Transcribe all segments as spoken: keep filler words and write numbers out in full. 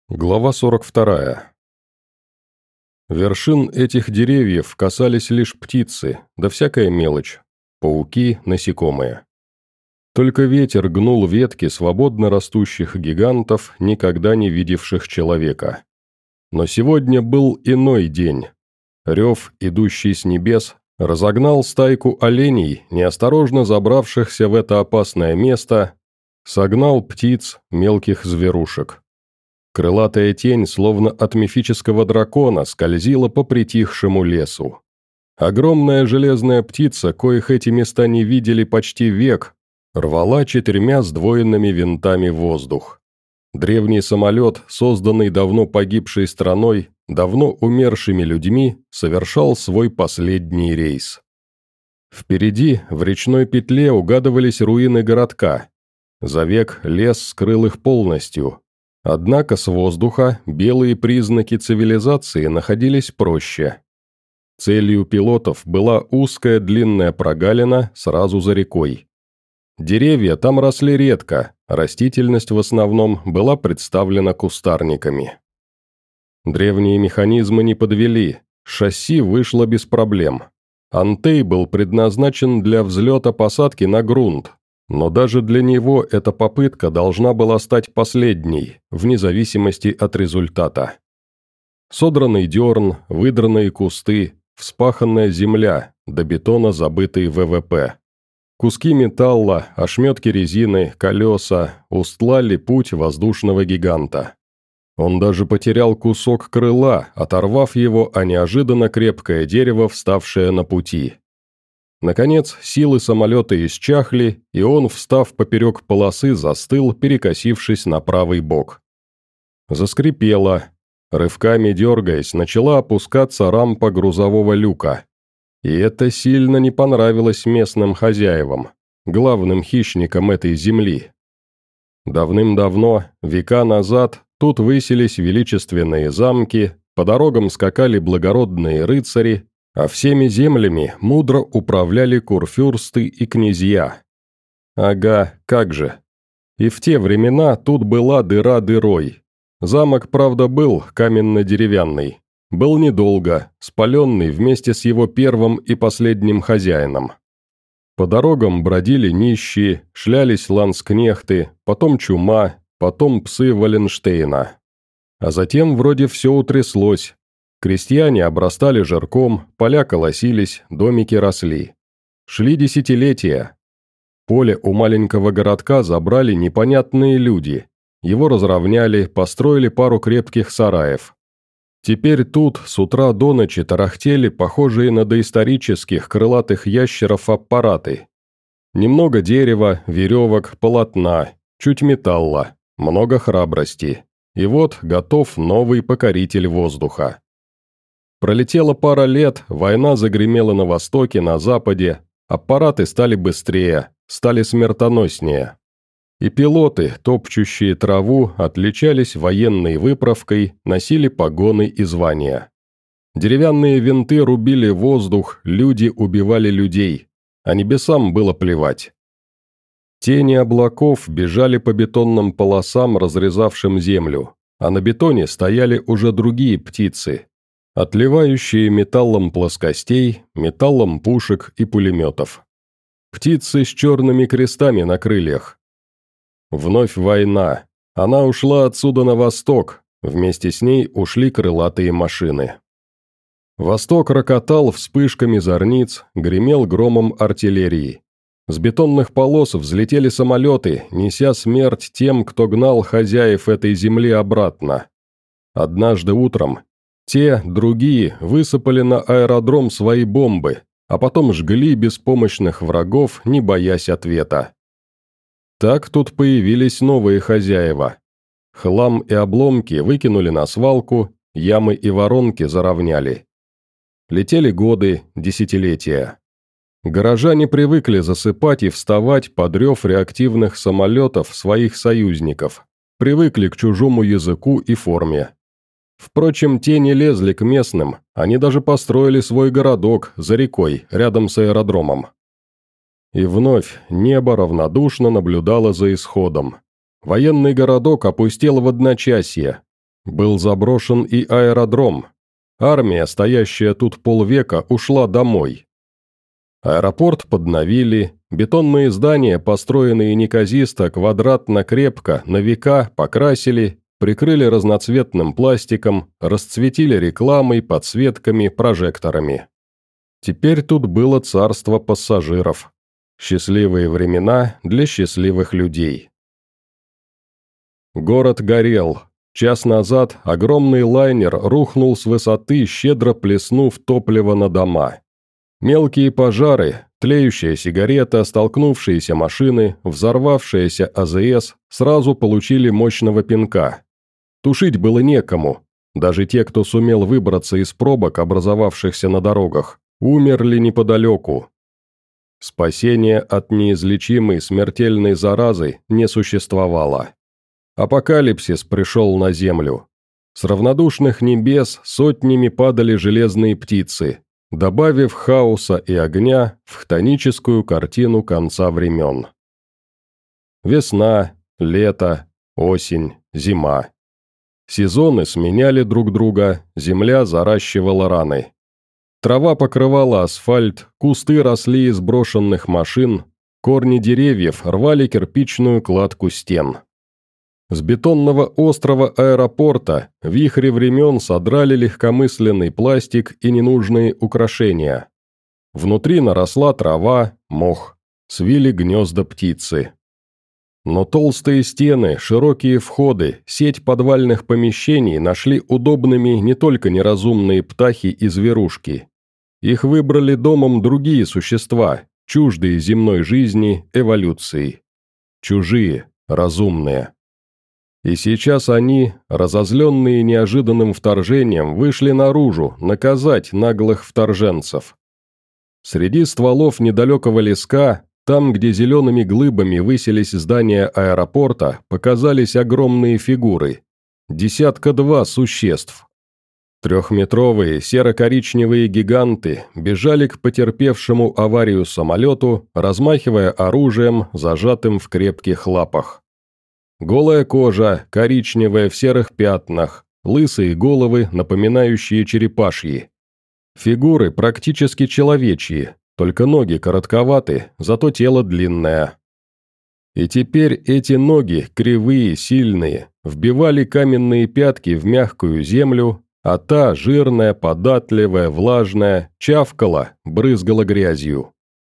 Глава сорок вторая. Вершин этих деревьев касались лишь птицы, да всякая мелочь, пауки, насекомые. Только ветер гнул ветки свободно растущих гигантов, никогда не видевших человека. Но сегодня был иной день. Рев, идущий с небес, разогнал стайку оленей, неосторожно забравшихся в это опасное место, согнал птиц, мелких зверушек. Крылатая тень, словно от мифического дракона, скользила по притихшему лесу. Огромная железная птица, коих эти места не видели почти век, рвала четырьмя сдвоенными винтами воздух. Древний самолет, созданный давно погибшей страной, давно умершими людьми, совершал свой последний рейс. Впереди, в речной петле, угадывались руины городка. За век лес скрыл их полностью. Однако с воздуха белые признаки цивилизации находились проще. Целью пилотов была узкая длинная прогалина сразу за рекой. Деревья там росли редко, растительность в основном была представлена кустарниками. Древние механизмы не подвели, шасси вышло без проблем. Антей был предназначен для взлета-посадки на грунт. Но даже для него эта попытка должна была стать последней, вне зависимости от результата. Содранный дерн, выдранные кусты, вспаханная земля, до бетона забытый ВВП. Куски металла, ошметки резины, колеса устлали путь воздушного гиганта. Он даже потерял кусок крыла, оторвав его о неожиданно крепкое дерево, вставшее на пути. Наконец, силы самолета исчахли, и он, встав поперек полосы, застыл, перекосившись на правый бок. Заскрипело. Рывками дергаясь, начала опускаться рампа грузового люка. И это сильно не понравилось местным хозяевам, главным хищникам этой земли. Давным-давно, века назад, тут высились величественные замки, по дорогам скакали благородные рыцари, а всеми землями мудро управляли курфюрсты и князья. Ага, как же. И в те времена тут была дыра дырой. Замок, правда, был каменно-деревянный. Был недолго, спаленный вместе с его первым и последним хозяином. По дорогам бродили нищие, шлялись ланскнехты, потом чума, потом псы Валенштейна. А затем вроде все утряслось. Крестьяне обрастали жирком, поля колосились, домики росли. Шли десятилетия. Поле у маленького городка забрали непонятные люди. Его разровняли, построили пару крепких сараев. Теперь тут с утра до ночи тарахтели похожие на доисторических крылатых ящеров аппараты. Немного дерева, веревок, полотна, чуть металла, много храбрости. И вот готов новый покоритель воздуха. Пролетела пара лет, война загремела на востоке, на западе, аппараты стали быстрее, стали смертоноснее. И пилоты, топчущие траву, отличались военной выправкой, носили погоны и звания. Деревянные винты рубили воздух, люди убивали людей, а небесам было плевать. Тени облаков бежали по бетонным полосам, разрезавшим землю, а на бетоне стояли уже другие птицы, отливающие металлом плоскостей, металлом пушек и пулеметов. Птицы с черными крестами на крыльях. Вновь война. Она ушла отсюда на восток, вместе с ней ушли крылатые машины. Восток рокотал вспышками зорниц, гремел громом артиллерии. С бетонных полос взлетели самолеты, неся смерть тем, кто гнал хозяев этой земли обратно. Однажды утром те, другие, высыпали на аэродром свои бомбы, а потом жгли беспомощных врагов, не боясь ответа. Так тут появились новые хозяева. Хлам и обломки выкинули на свалку, ямы и воронки заровняли. Летели годы, десятилетия. Горожане привыкли засыпать и вставать под рев реактивных самолетов своих союзников, привыкли к чужому языку и форме. Впрочем, те не лезли к местным, они даже построили свой городок за рекой, рядом с аэродромом. И вновь небо равнодушно наблюдало за исходом. Военный городок опустел в одночасье. Был заброшен и аэродром. Армия, стоящая тут полвека, ушла домой. Аэропорт подновили, бетонные здания, построенные неказисто, квадратно-крепко, на века, покрасили, прикрыли разноцветным пластиком, расцветили рекламой, подсветками, прожекторами. Теперь тут было царство пассажиров. Счастливые времена для счастливых людей. Город горел. Час назад огромный лайнер рухнул с высоты, щедро плеснув топливо на дома. Мелкие пожары, тлеющая сигарета, столкнувшиеся машины, взорвавшаяся АЗС сразу получили мощного пинка. Тушить было некому. Даже те, кто сумел выбраться из пробок, образовавшихся на дорогах, умерли неподалеку. Спасения от неизлечимой смертельной заразы не существовало. Апокалипсис пришел на землю. С равнодушных небес сотнями падали железные птицы, добавив хаоса и огня в хтоническую картину конца времен. Весна, лето, осень, зима. Сезоны сменяли друг друга, земля заращивала раны. Трава покрывала асфальт, кусты росли из брошенных машин, корни деревьев рвали кирпичную кладку стен. С бетонного острова аэропорта вихри времен содрали легкомысленный пластик и ненужные украшения. Внутри наросла трава, мох, свили гнезда птицы. Но толстые стены, широкие входы, сеть подвальных помещений нашли удобными не только неразумные птахи и зверушки. Их выбрали домом другие существа, чуждые земной жизни, эволюции. Чужие, разумные. И сейчас они, разозленные неожиданным вторжением, вышли наружу наказать наглых вторженцев. Среди стволов недалекого леска, там, где зелеными глыбами высились здания аэропорта, показались огромные фигуры. Десятка-два существ. Трехметровые серо-коричневые гиганты бежали к потерпевшему аварию самолету, размахивая оружием, зажатым в крепких лапах. Голая кожа, коричневая в серых пятнах, лысые головы, напоминающие черепашьи. Фигуры практически человечьи, только ноги коротковаты, зато тело длинное. И теперь эти ноги, кривые, сильные, вбивали каменные пятки в мягкую землю, а та, жирная, податливая, влажная, чавкала, брызгала грязью.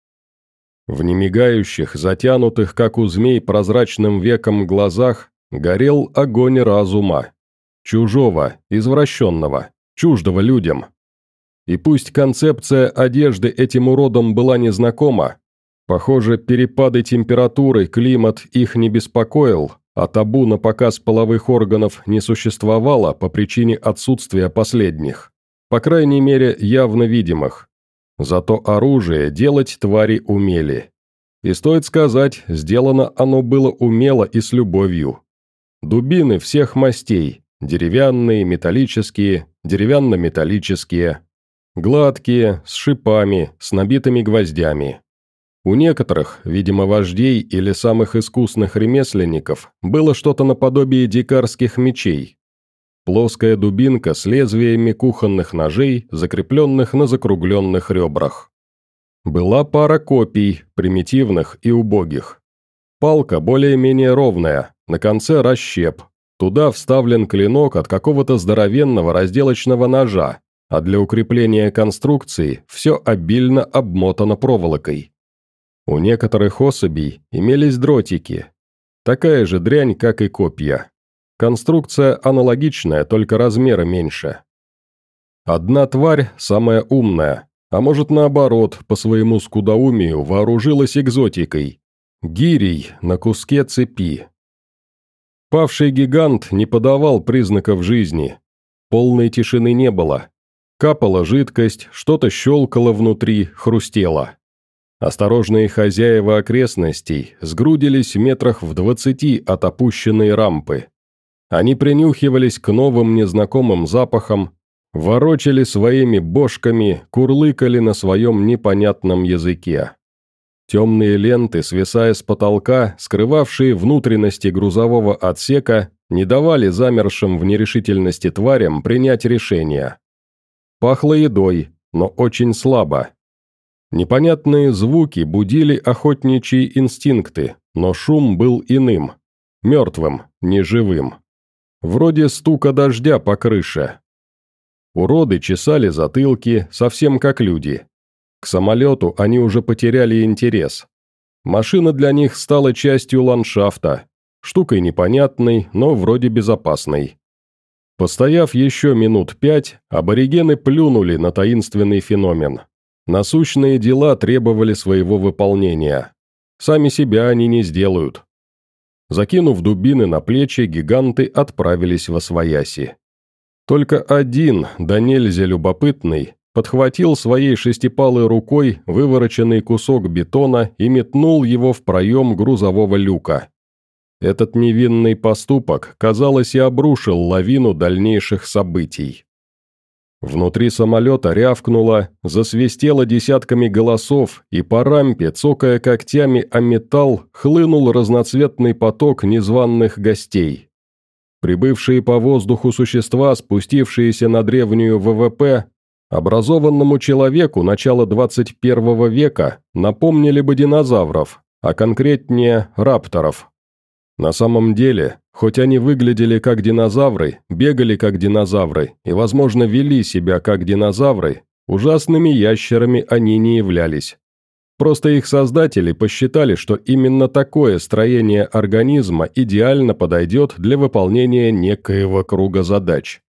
В немигающих, затянутых, как у змей, прозрачным веком глазах горел огонь разума. Чужого, извращенного, чуждого людям. И пусть концепция одежды этим уродам была незнакома, похоже, перепады температуры, климат их не беспокоил, а табу на показ половых органов не существовало по причине отсутствия последних, по крайней мере, явно видимых. Зато оружие делать твари умели. И стоит сказать, сделано оно было умело и с любовью. Дубины всех мастей, деревянные, металлические, деревянно-металлические, гладкие, с шипами, с набитыми гвоздями. У некоторых, видимо, вождей или самых искусных ремесленников, было что-то наподобие дикарских мечей. Плоская дубинка с лезвиями кухонных ножей, закрепленных на закругленных ребрах. Была пара копий, примитивных и убогих. Палка более-менее ровная, на конце расщеп. Туда вставлен клинок от какого-то здоровенного разделочного ножа, а для укрепления конструкции все обильно обмотано проволокой. У некоторых особей имелись дротики. Такая же дрянь, как и копья. Конструкция аналогичная, только размера меньше. Одна тварь, самая умная, а может наоборот, по своему скудоумию вооружилась экзотикой. Гирей на куске цепи. Павший гигант не подавал признаков жизни. Полной тишины не было. Капала жидкость, что-то щелкало внутри, хрустело. Осторожные хозяева окрестностей сгрудились в метрах в двадцати от опущенной рампы. Они принюхивались к новым незнакомым запахам, ворочали своими бошками, курлыкали на своем непонятном языке. Темные ленты, свисая с потолка, скрывавшие внутренности грузового отсека, не давали замершим в нерешительности тварям принять решение. Пахло едой, но очень слабо. Непонятные звуки будили охотничьи инстинкты, но шум был иным, мертвым, неживым. Вроде стука дождя по крыше. Уроды чесали затылки, совсем как люди. К самолету они уже потеряли интерес. Машина для них стала частью ландшафта, штукой непонятной, но вроде безопасной. Постояв еще минут пять, аборигены плюнули на таинственный феномен. Насущные дела требовали своего выполнения. Сами себя они не сделают. Закинув дубины на плечи, гиганты отправились восвояси. Только один, да нельзя любопытный, подхватил своей шестипалой рукой вывороченный кусок бетона и метнул его в проем грузового люка. Этот невинный поступок, казалось, и обрушил лавину дальнейших событий. Внутри самолета рявкнуло, засвистело десятками голосов, и по рампе, цокая когтями о металл, хлынул разноцветный поток незваных гостей. Прибывшие по воздуху существа, спустившиеся на древнюю ВВП, образованному человеку начала двадцать первого века, напомнили бы динозавров, а конкретнее рапторов. На самом деле, хоть они выглядели как динозавры, бегали как динозавры и, возможно, вели себя как динозавры, ужасными ящерами они не являлись. Просто их создатели посчитали, что именно такое строение организма идеально подойдет для выполнения некоего круга задач.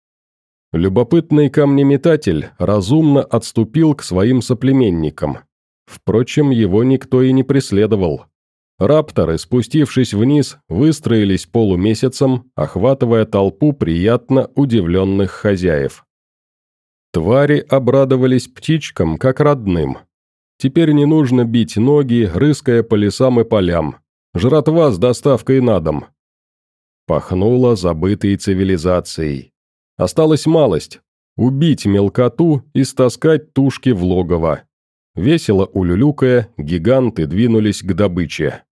Любопытный камнеметатель разумно отступил к своим соплеменникам. Впрочем, его никто и не преследовал. Рапторы, спустившись вниз, выстроились полумесяцем, охватывая толпу приятно удивленных хозяев. Твари обрадовались птичкам, как родным. Теперь не нужно бить ноги, рыская по лесам и полям. Жратва с доставкой на дом. Пахнуло забытой цивилизацией. Осталась малость – убить мелкоту и стаскать тушки в логово. Весело улюлюкая, гиганты двинулись к добыче.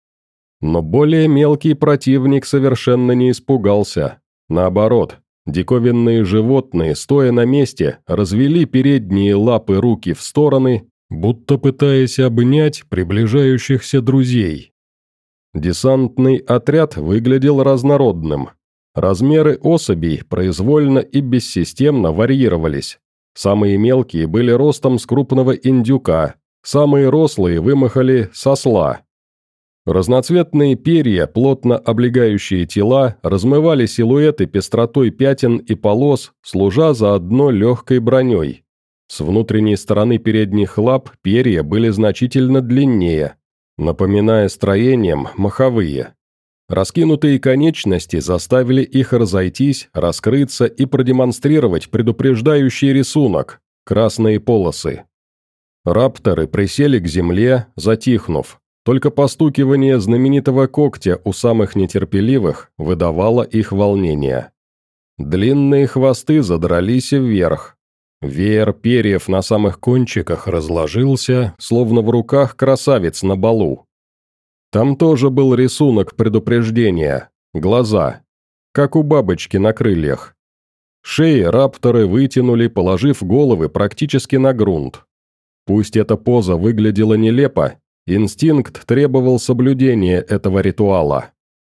Но более мелкий противник совершенно не испугался. Наоборот, диковинные животные, стоя на месте, развели передние лапы руки в стороны, будто пытаясь обнять приближающихся друзей. Десантный отряд выглядел разнородным. Размеры особей произвольно и бессистемно варьировались. Самые мелкие были ростом с крупного индюка, самые рослые вымахали с осла. Разноцветные перья, плотно облегающие тела, размывали силуэты пестротой пятен и полос, служа заодно легкой броней. С внутренней стороны передних лап перья были значительно длиннее, напоминая строением моховые. Раскинутые конечности заставили их разойтись, раскрыться и продемонстрировать предупреждающий рисунок – красные полосы. Рапторы присели к земле, затихнув. Только постукивание знаменитого когтя у самых нетерпеливых выдавало их волнение. Длинные хвосты задрались вверх. Веер перьев на самых кончиках разложился, словно в руках красавиц на балу. Там тоже был рисунок предупреждения, глаза, как у бабочки на крыльях. Шеи рапторы вытянули, положив головы практически на грунт. Пусть эта поза выглядела нелепо, инстинкт требовал соблюдения этого ритуала.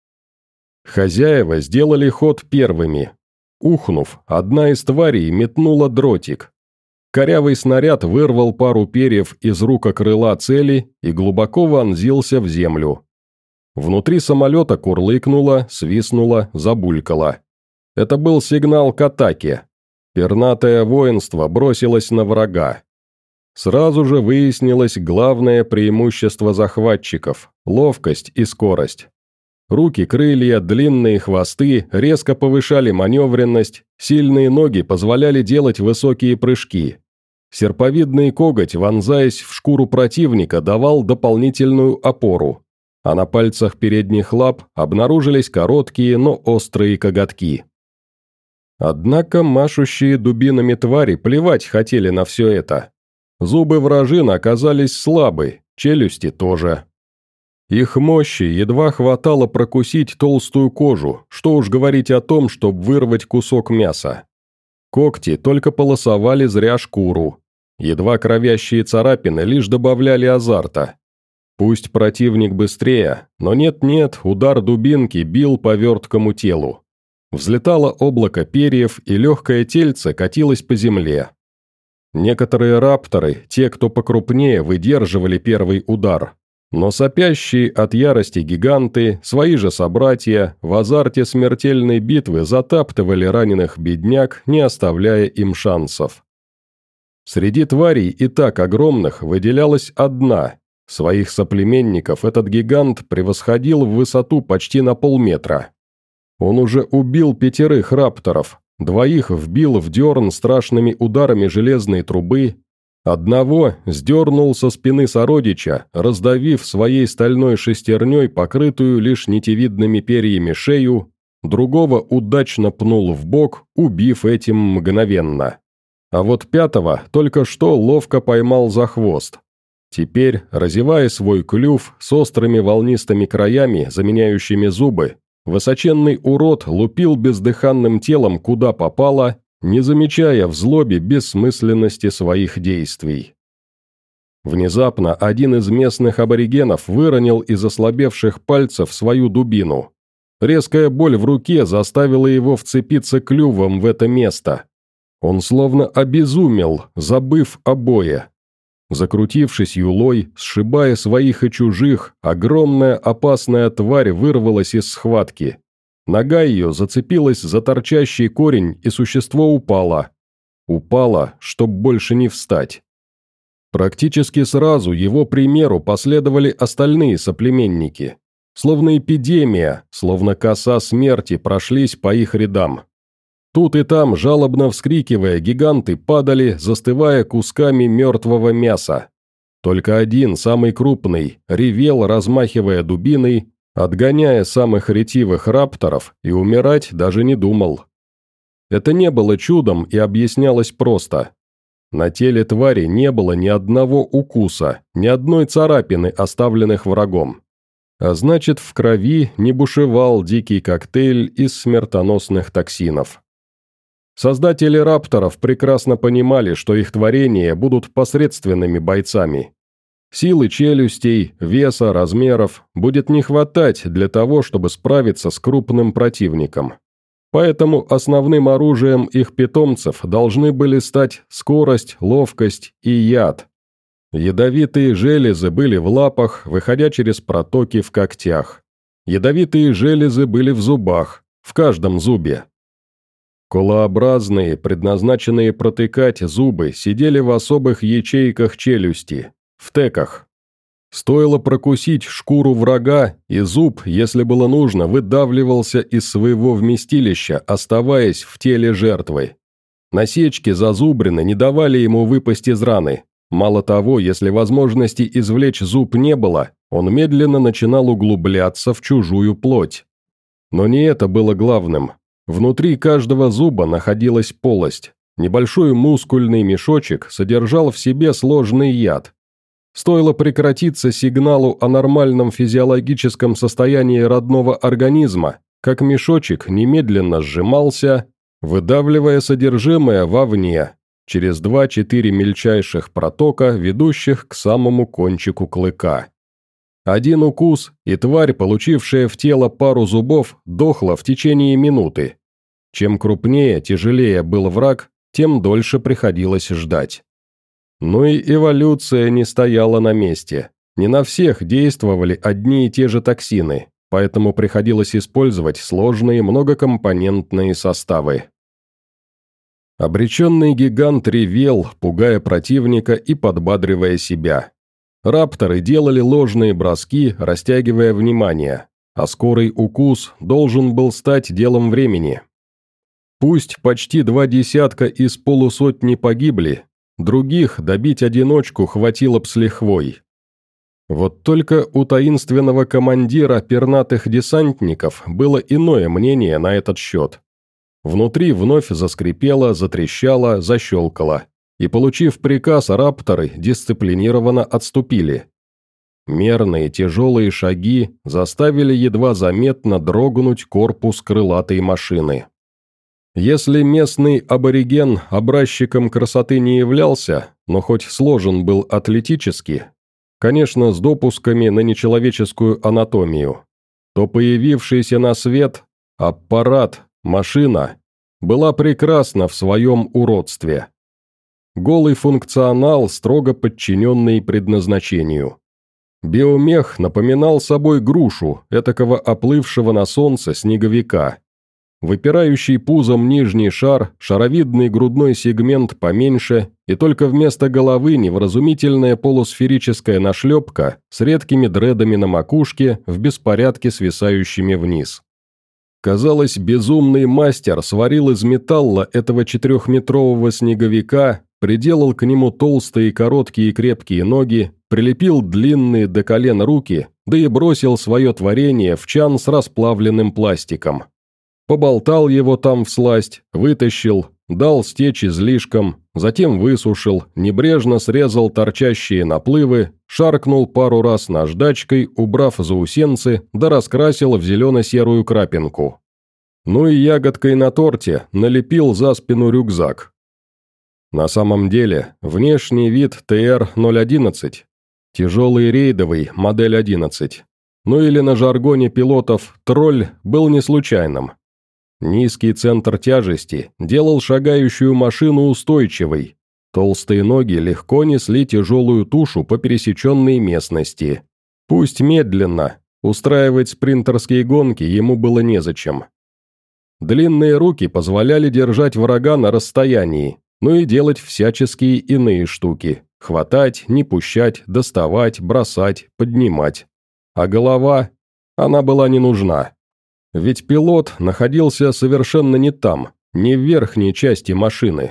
Хозяева сделали ход первыми. Ухнув, одна из тварей метнула дротик. Корявый снаряд вырвал пару перьев из рука крыла цели и глубоко вонзился в землю. Внутри самолета курлыкнуло, свистнуло, забулькало. Это был сигнал к атаке. Пернатое воинство бросилось на врага. Сразу же выяснилось главное преимущество захватчиков – ловкость и скорость. Руки, крылья, длинные хвосты резко повышали маневренность, сильные ноги позволяли делать высокие прыжки. Серповидный коготь, вонзаясь в шкуру противника, давал дополнительную опору, а на пальцах передних лап обнаружились короткие, но острые коготки. Однако машущие дубинами твари плевать хотели на все это. Зубы вражин оказались слабы, челюсти тоже. Их мощи едва хватало прокусить толстую кожу, что уж говорить о том, чтобы вырвать кусок мяса. Когти только полосовали зря шкуру. Едва кровящие царапины лишь добавляли азарта. Пусть противник быстрее, но нет-нет, удар дубинки бил по верткому телу. Взлетало облако перьев, и легкое тельце катилось по земле. Некоторые рапторы, те, кто покрупнее, выдерживали первый удар. Но сопящие от ярости гиганты, свои же собратья, в азарте смертельной битвы затаптывали раненых бедняк, не оставляя им шансов. Среди тварей и так огромных выделялась одна. Своих соплеменников этот гигант превосходил в высоту почти на полметра. Он уже убил пятерых рапторов, двоих вбил в дерн страшными ударами железной трубы, одного сдернул со спины сородича, раздавив своей стальной шестерней покрытую лишь нитевидными перьями шею, другого удачно пнул в бок, убив этим мгновенно. А вот пятого только что ловко поймал за хвост. Теперь, разевая свой клюв с острыми волнистыми краями, заменяющими зубы, высоченный урод лупил бездыханным телом куда попало, не замечая в злобе бессмысленности своих действий. Внезапно один из местных аборигенов выронил из ослабевших пальцев свою дубину. Резкая боль в руке заставила его вцепиться клювом в это место. Он словно обезумел, забыв о бое. Закрутившись юлой, сшибая своих и чужих, огромная опасная тварь вырвалась из схватки. Нога ее зацепилась за торчащий корень, и существо упало. Упало, чтоб больше не встать. Практически сразу его примеру последовали остальные соплеменники. Словно эпидемия, словно коса смерти прошлись по их рядам. Тут и там, жалобно вскрикивая, гиганты падали, застывая кусками мертвого мяса. Только один, самый крупный, ревел, размахивая дубиной, отгоняя самых ретивых рапторов, и умирать даже не думал. Это не было чудом и объяснялось просто. На теле твари не было ни одного укуса, ни одной царапины, оставленных врагом. А значит, в крови не бушевал дикий коктейль из смертоносных токсинов. Создатели рапторов прекрасно понимали, что их творения будут посредственными бойцами. Силы челюстей, веса, размеров будет не хватать для того, чтобы справиться с крупным противником. Поэтому основным оружием их питомцев должны были стать скорость, ловкость и яд. Ядовитые железы были в лапах, выходя через протоки в когтях. Ядовитые железы были в зубах, в каждом зубе. Колообразные, предназначенные протыкать зубы, сидели в особых ячейках челюсти, в теках. Стоило прокусить шкуру врага, и зуб, если было нужно, выдавливался из своего вместилища, оставаясь в теле жертвы. Насечки зазубрины не давали ему выпасть из раны. Мало того, если возможности извлечь зуб не было, он медленно начинал углубляться в чужую плоть. Но не это было главным. Внутри каждого зуба находилась полость. Небольшой мускульный мешочек содержал в себе сложный яд. Стоило прекратиться сигналу о нормальном физиологическом состоянии родного организма, как мешочек немедленно сжимался, выдавливая содержимое вовне, через два-четыре мельчайших протока, ведущих к самому кончику клыка. Один укус, и тварь, получившая в тело пару зубов, дохла в течение минуты. Чем крупнее, тяжелее был враг, тем дольше приходилось ждать. Но и эволюция не стояла на месте. Не на всех действовали одни и те же токсины, поэтому приходилось использовать сложные многокомпонентные составы. Обреченный гигант ревел, пугая противника и подбадривая себя. Рапторы делали ложные броски, растягивая внимание, а скорый укус должен был стать делом времени. Пусть почти два десятка из полусотни погибли, других добить одиночку хватило б с лихвой. Вот только у таинственного командира пернатых десантников было иное мнение на этот счет. Внутри вновь заскрипело, затрещало, защелкало. И, получив приказ, рапторы дисциплинированно отступили. Мерные тяжелые шаги заставили едва заметно дрогнуть корпус крылатой машины. Если местный абориген образчиком красоты не являлся, но хоть сложен был атлетически, конечно, с допусками на нечеловеческую анатомию, то появившийся на свет аппарат, машина, была прекрасна в своем уродстве. Голый функционал, строго подчиненный предназначению. Биомех напоминал собой грушу, этакого оплывшего на солнце снеговика. Выпирающий пузом нижний шар, шаровидный грудной сегмент поменьше, и только вместо головы невразумительная полусферическая нашлепка с редкими дредами на макушке, в беспорядке свисающими вниз. Казалось, безумный мастер сварил из металла этого четырехметрового снеговика, приделал к нему толстые короткие и крепкие ноги, прилепил длинные до колен руки, да и бросил свое творение в чан с расплавленным пластиком. Поболтал его там всласть, вытащил, дал стечь излишком, затем высушил, небрежно срезал торчащие наплывы, шаркнул пару раз наждачкой, убрав заусенцы, да раскрасил в зелено-серую крапинку. Ну и ягодкой на торте налепил за спину рюкзак. На самом деле, внешний вид Т Р ноль одиннадцать, тяжелый рейдовый, модель одиннадцать, ну или на жаргоне пилотов «тролль» был не случайным. Низкий центр тяжести делал шагающую машину устойчивой. Толстые ноги легко несли тяжелую тушу по пересеченной местности. Пусть медленно, устраивать спринтерские гонки ему было незачем. Длинные руки позволяли держать врага на расстоянии, ну и делать всяческие иные штуки. Хватать, не пущать, доставать, бросать, поднимать. А голова? Она была не нужна. Ведь пилот находился совершенно не там, не в верхней части машины.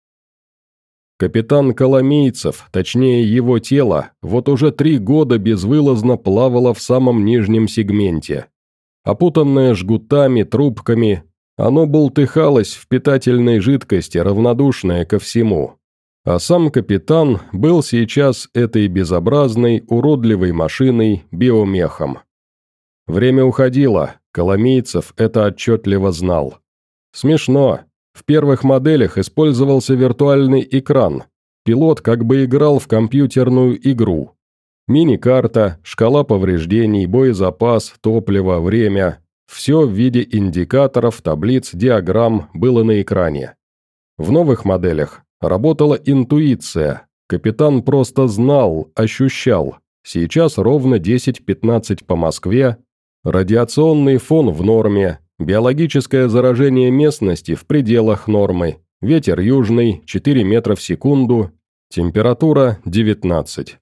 Капитан Коломейцев, точнее его тело, вот уже три года безвылазно плавало в самом нижнем сегменте. Опутанное жгутами, трубками, оно бултыхалось в питательной жидкости, равнодушное ко всему. А сам капитан был сейчас этой безобразной, уродливой машиной, биомехом. Время уходило, Коломейцев это отчетливо знал. Смешно. В первых моделях использовался виртуальный экран. Пилот как бы играл в компьютерную игру. Мини-карта, шкала повреждений, боезапас, топливо, время – все в виде индикаторов, таблиц, диаграмм было на экране. В новых моделях работала интуиция. Капитан просто знал, ощущал. Сейчас ровно десять-пятнадцать по Москве. Радиационный фон в норме, биологическое заражение местности в пределах нормы, ветер южный, четыре метра в секунду, температура девятнадцать.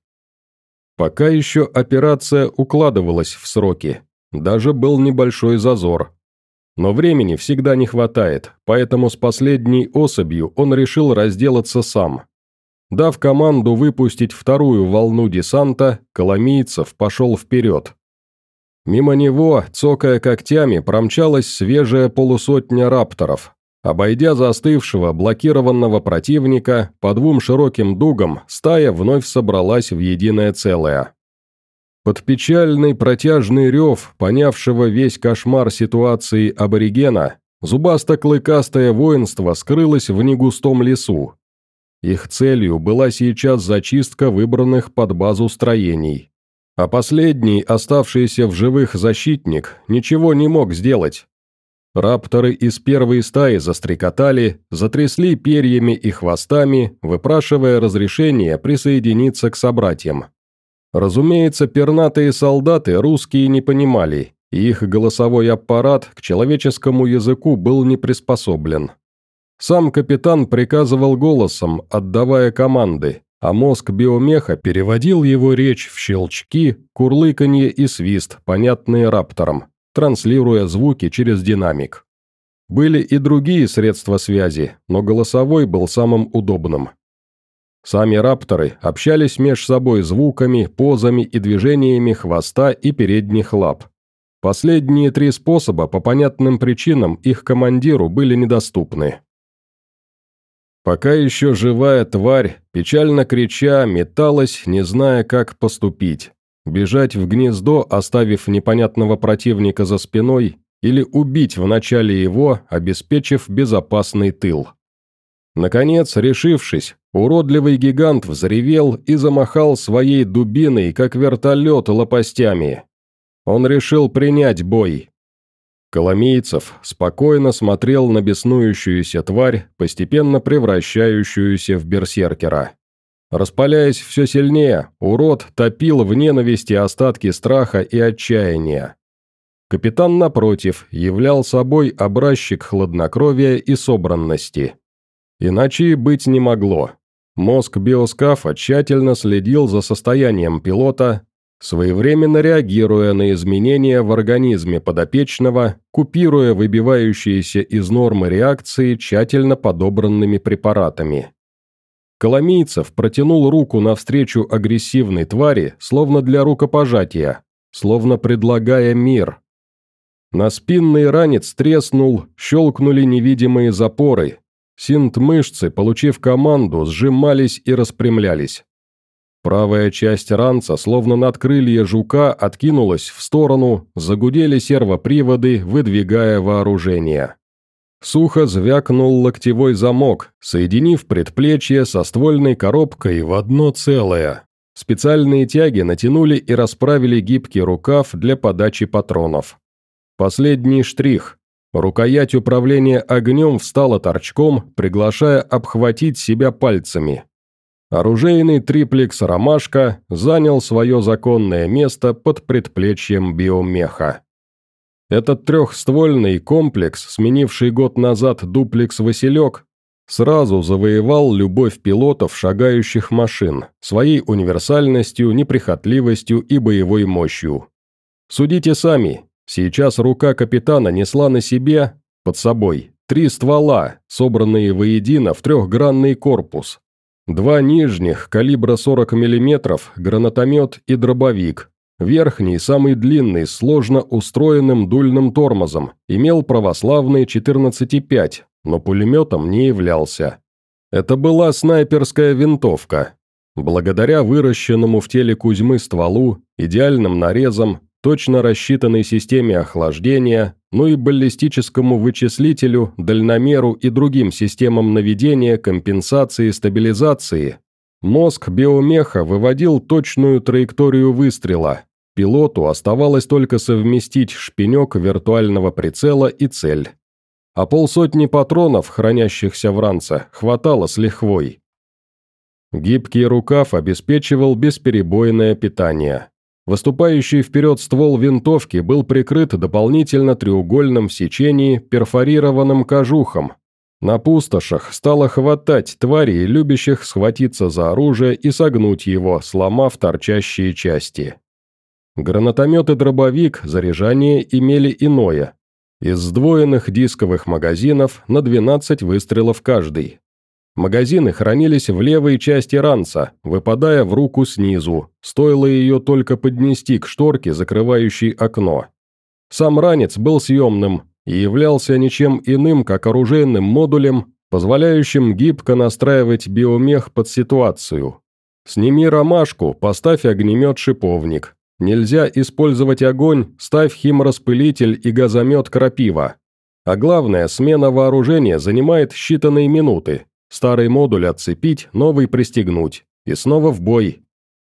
Пока еще операция укладывалась в сроки, даже был небольшой зазор. Но времени всегда не хватает, поэтому с последней особью он решил разделаться сам. Дав команду выпустить вторую волну десанта, Коломейцев пошел вперед. Мимо него, цокая когтями, промчалась свежая полусотня рапторов. Обойдя застывшего, блокированного противника, по двум широким дугам стая вновь собралась в единое целое. Под печальный протяжный рев, понявшего весь кошмар ситуации аборигена, зубасто-клыкастое воинство скрылось в негустом лесу. Их целью была сейчас зачистка выбранных под базу строений. А последний, оставшийся в живых защитник, ничего не мог сделать. Рапторы из первой стаи застрекотали, затрясли перьями и хвостами, выпрашивая разрешение присоединиться к собратьям. Разумеется, пернатые солдаты русские не понимали, и их голосовой аппарат к человеческому языку был не приспособлен. Сам капитан приказывал голосом, отдавая команды, а мозг биомеха переводил его речь в щелчки, курлыканье и свист, понятные рапторам, транслируя звуки через динамик. Были и другие средства связи, но голосовой был самым удобным. Сами рапторы общались меж собой звуками, позами и движениями хвоста и передних лап. Последние три способа по понятным причинам их командиру были недоступны. Пока еще живая тварь, печально крича, металась, не зная, как поступить. Бежать в гнездо, оставив непонятного противника за спиной, или убить в начале его, обеспечив безопасный тыл. Наконец, решившись, уродливый гигант взревел и замахал своей дубиной, как вертолет, лопастями. Он решил принять бой. Коломейцев спокойно смотрел на беснующуюся тварь, постепенно превращающуюся в берсеркера. Распаляясь все сильнее, урод топил в ненависти остатки страха и отчаяния. Капитан, напротив, являл собой образчик хладнокровия и собранности. Иначе и быть не могло. Мозг биоскафа тщательно следил за состоянием пилота, своевременно реагируя на изменения в организме подопечного, купируя выбивающиеся из нормы реакции тщательно подобранными препаратами. Коломийцев протянул руку навстречу агрессивной твари, словно для рукопожатия, словно предлагая мир. На спинный ранец треснул, щелкнули невидимые запоры. Синт-мышцы, получив команду, сжимались и распрямлялись. Правая часть ранца, словно надкрылья жука, откинулась в сторону, загудели сервоприводы, выдвигая вооружение. Сухо звякнул локтевой замок, соединив предплечье со ствольной коробкой в одно целое. Специальные тяги натянули и расправили гибкий рукав для подачи патронов. Последний штрих. Рукоять управления огнем встала торчком, приглашая обхватить себя пальцами. Оружейный триплекс «Ромашка» занял свое законное место под предплечьем биомеха. Этот трехствольный комплекс, сменивший год назад дуплекс «Василек», сразу завоевал любовь пилотов шагающих машин, своей универсальностью, неприхотливостью и боевой мощью. Судите сами. Сейчас рука капитана несла на себе, под собой, три ствола, собранные воедино в трехгранный корпус. Два нижних, калибра сорок миллиметров, гранатомет и дробовик. Верхний, самый длинный, с сложно устроенным дульным тормозом, имел православный четырнадцать пять, но пулеметом не являлся. Это была снайперская винтовка. Благодаря выращенному в теле Кузьмы стволу, идеальным нарезам, точно рассчитанной системе охлаждения, ну и баллистическому вычислителю, дальномеру и другим системам наведения, компенсации, стабилизации, мозг биомеха выводил точную траекторию выстрела. Пилоту оставалось только совместить шпинек виртуального прицела и цель. А полсотни патронов, хранящихся в ранце, хватало с лихвой. Гибкий рукав обеспечивал бесперебойное питание. Выступающий вперед ствол винтовки был прикрыт дополнительно треугольным в сечении перфорированным кожухом. На пустошах стало хватать тварей, любящих схватиться за оружие и согнуть его, сломав торчащие части. Гранатомет и дробовик заряжание имели иное. Из сдвоенных дисковых магазинов на двенадцать выстрелов каждый. Магазины хранились в левой части ранца, выпадая в руку снизу, стоило ее только поднести к шторке, закрывающей окно. Сам ранец был съемным и являлся ничем иным, как оружейным модулем, позволяющим гибко настраивать биомех под ситуацию. Сними ромашку, поставь огнемет-шиповник. Нельзя использовать огонь, ставь химраспылитель и газомет крапива. А главное, смена вооружения занимает считанные минуты. Старый модуль отцепить, новый пристегнуть. И снова в бой.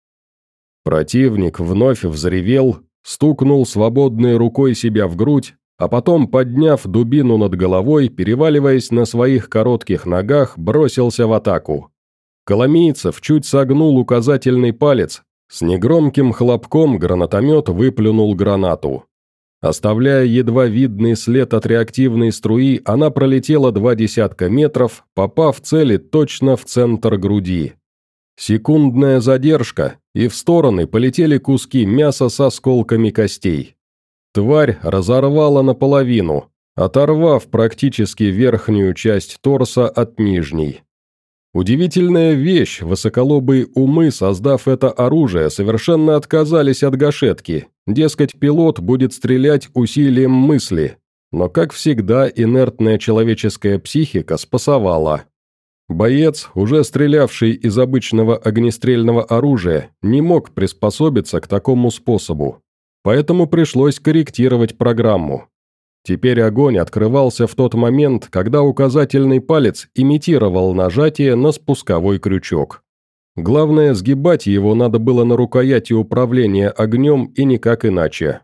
Противник вновь взревел, стукнул свободной рукой себя в грудь, а потом, подняв дубину над головой, переваливаясь на своих коротких ногах, бросился в атаку. Коломийцев чуть согнул указательный палец, с негромким хлопком гранатомет выплюнул гранату. Оставляя едва видный след от реактивной струи, она пролетела два десятка метров, попав цели точно в центр груди. Секундная задержка, и в стороны полетели куски мяса с осколками костей. Тварь разорвала наполовину, оторвав практически верхнюю часть торса от нижней. Удивительная вещь, высоколобые умы, создав это оружие, совершенно отказались от гашетки, дескать, пилот будет стрелять усилием мысли, но, как всегда, инертная человеческая психика спасовала. Боец, уже стрелявший из обычного огнестрельного оружия, не мог приспособиться к такому способу, поэтому пришлось корректировать программу. Теперь огонь открывался в тот момент, когда указательный палец имитировал нажатие на спусковой крючок. Главное, сгибать его надо было на рукояти управления огнем и никак иначе.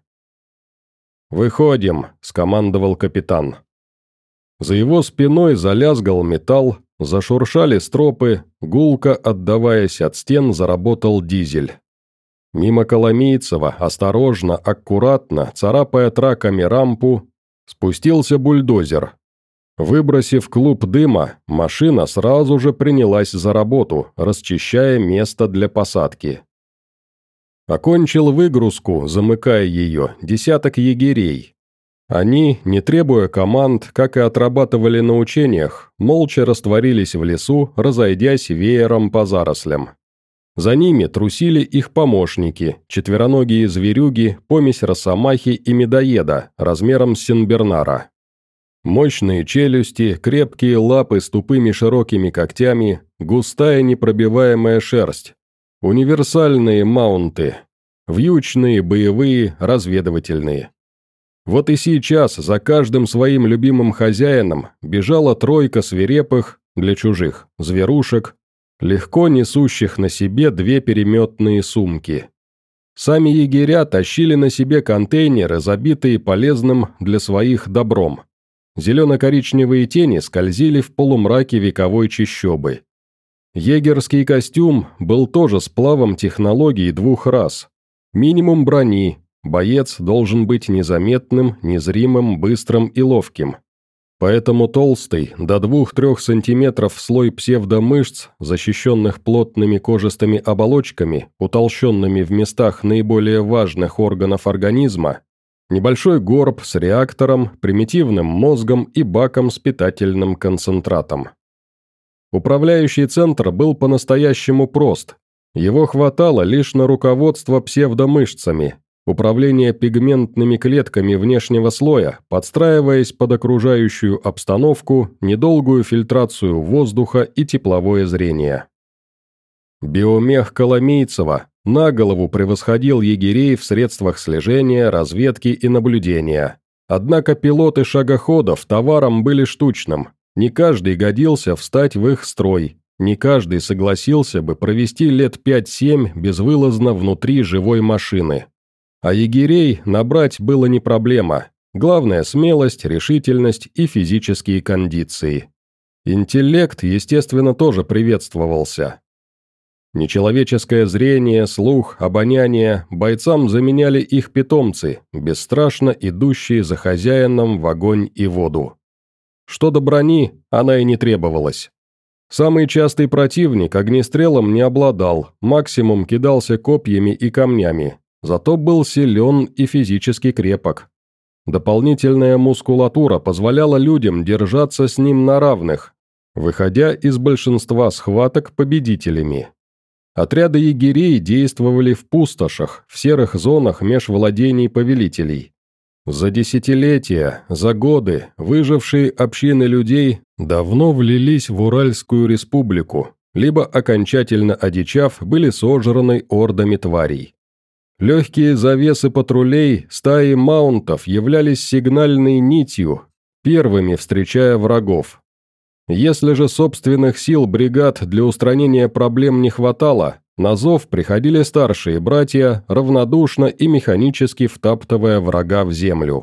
«Выходим», – скомандовал капитан. За его спиной залязгал металл, зашуршали стропы, гулко отдаваясь от стен, заработал дизель. Мимо Коломийцева, осторожно, аккуратно, царапая траками рампу, спустился бульдозер. Выбросив клуб дыма, машина сразу же принялась за работу, расчищая место для посадки. Окончил выгрузку, замыкая ее, десяток егерей. Они, не требуя команд, как и отрабатывали на учениях, молча растворились в лесу, разойдясь веером по зарослям. За ними трусили их помощники, четвероногие зверюги, помесь росомахи и медоеда, размером с сенбернара. Мощные челюсти, крепкие лапы с тупыми широкими когтями, густая непробиваемая шерсть. Универсальные маунты. Вьючные, боевые, разведывательные. Вот и сейчас за каждым своим любимым хозяином бежала тройка свирепых, для чужих, зверушек, легко несущих на себе две переметные сумки. Сами егеря тащили на себе контейнеры, забитые полезным для своих добром. Зелено-коричневые тени скользили в полумраке вековой чащобы. Егерский костюм был тоже сплавом технологий двух рас. Минимум брони, боец должен быть незаметным, незримым, быстрым и ловким. Поэтому толстый, до двух-трех сантиметров слой псевдомышц, защищенных плотными кожистыми оболочками, утолщенными в местах наиболее важных органов организма, небольшой горб с реактором, примитивным мозгом и баком с питательным концентратом. Управляющий центр был по-настоящему прост. Его хватало лишь на руководство псевдомышцами, управление пигментными клетками внешнего слоя, подстраиваясь под окружающую обстановку, недолгую фильтрацию воздуха и тепловое зрение. Биомех Коломийцева на голову превосходил егерей в средствах слежения, разведки и наблюдения. Однако пилоты шагоходов товаром были штучным, не каждый годился встать в их строй, не каждый согласился бы провести лет пять-семь безвылазно внутри живой машины. А егерей набрать было не проблема, главное смелость, решительность и физические кондиции. Интеллект, естественно, тоже приветствовался. Нечеловеческое зрение, слух, обоняние бойцам заменяли их питомцы, бесстрашно идущие за хозяином в огонь и воду. Что до брони, она и не требовалась. Самый частый противник огнестрелом не обладал, максимум кидался копьями и камнями, зато был силен и физически крепок. Дополнительная мускулатура позволяла людям держаться с ним на равных, выходя из большинства схваток победителями. Отряды егерей действовали в пустошах, в серых зонах межвладений повелителей. За десятилетия, за годы выжившие общины людей давно влились в Уральскую республику, либо окончательно одичав были сожраны ордами тварей. Легкие завесы патрулей, стаи маунтов являлись сигнальной нитью, первыми встречая врагов. Если же собственных сил бригад для устранения проблем не хватало, на зов приходили старшие братья, равнодушно и механически втаптывая врага в землю.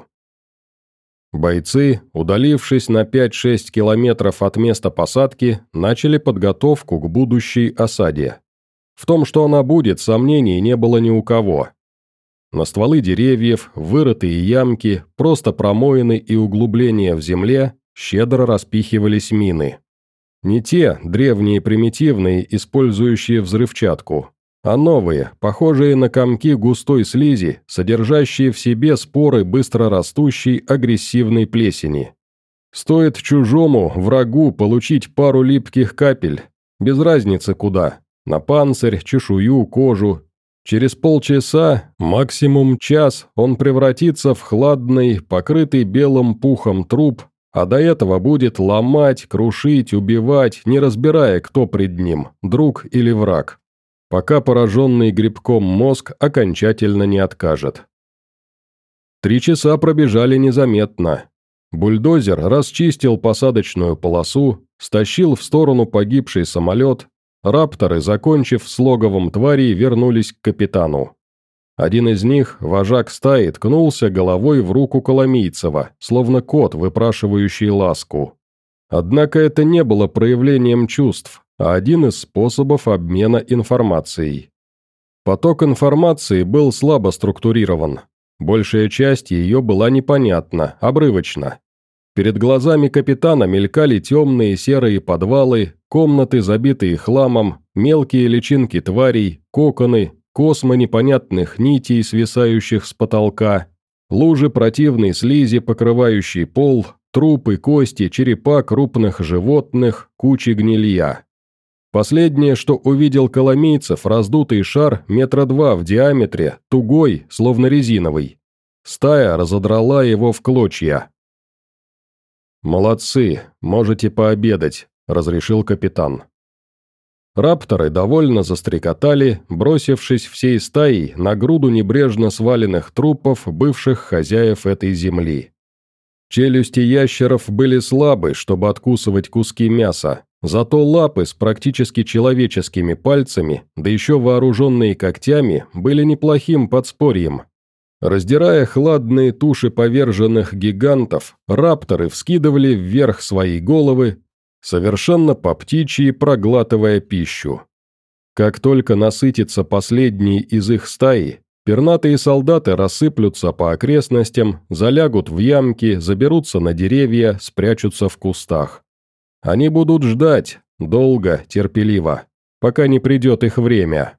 Бойцы, удалившись на пять-шесть километров от места посадки, начали подготовку к будущей осаде. В том, что она будет, сомнений не было ни у кого. На стволы деревьев, вырытые ямки, просто промоины и углубления в земле щедро распихивались мины. Не те, древние примитивные, использующие взрывчатку, а новые, похожие на комки густой слизи, содержащие в себе споры быстрорастущей агрессивной плесени. Стоит чужому врагу получить пару липких капель, без разницы куда, на панцирь, чешую, кожу. Через полчаса, максимум час, он превратится в хладный, покрытый белым пухом труп, А до этого будет ломать, крушить, убивать, не разбирая, кто пред ним, друг или враг, пока пораженный грибком мозг окончательно не откажет. Три часа пробежали незаметно. Бульдозер расчистил посадочную полосу, стащил в сторону погибший самолет, рапторы, закончив с логовом тварей, вернулись к капитану. Один из них, вожак стаи, ткнулся головой в руку Коломийцева, словно кот, выпрашивающий ласку. Однако это не было проявлением чувств, а один из способов обмена информацией. Поток информации был слабо структурирован. Большая часть ее была непонятна, обрывочна. Перед глазами капитана мелькали темные серые подвалы, комнаты, забитые хламом, мелкие личинки тварей, коконы, космы непонятных нитей, свисающих с потолка, лужи противной слизи, покрывающей пол, трупы, кости, черепа крупных животных, кучи гнилья. Последнее, что увидел Коломийцев, раздутый шар метра два в диаметре, тугой, словно резиновый. Стая разодрала его в клочья. «Молодцы, можете пообедать», – разрешил капитан. Рапторы довольно застрекотали, бросившись всей стаей на груду небрежно сваленных трупов бывших хозяев этой земли. Челюсти ящеров были слабы, чтобы откусывать куски мяса, зато лапы с практически человеческими пальцами, да еще вооруженные когтями, были неплохим подспорьем. Раздирая хладные туши поверженных гигантов, рапторы вскидывали вверх свои головы, совершенно по птичьи проглатывая пищу. Как только насытится последний из их стаи, пернатые солдаты рассыплются по окрестностям, залягут в ямки, заберутся на деревья, спрячутся в кустах. Они будут ждать, долго, терпеливо, пока не придет их время.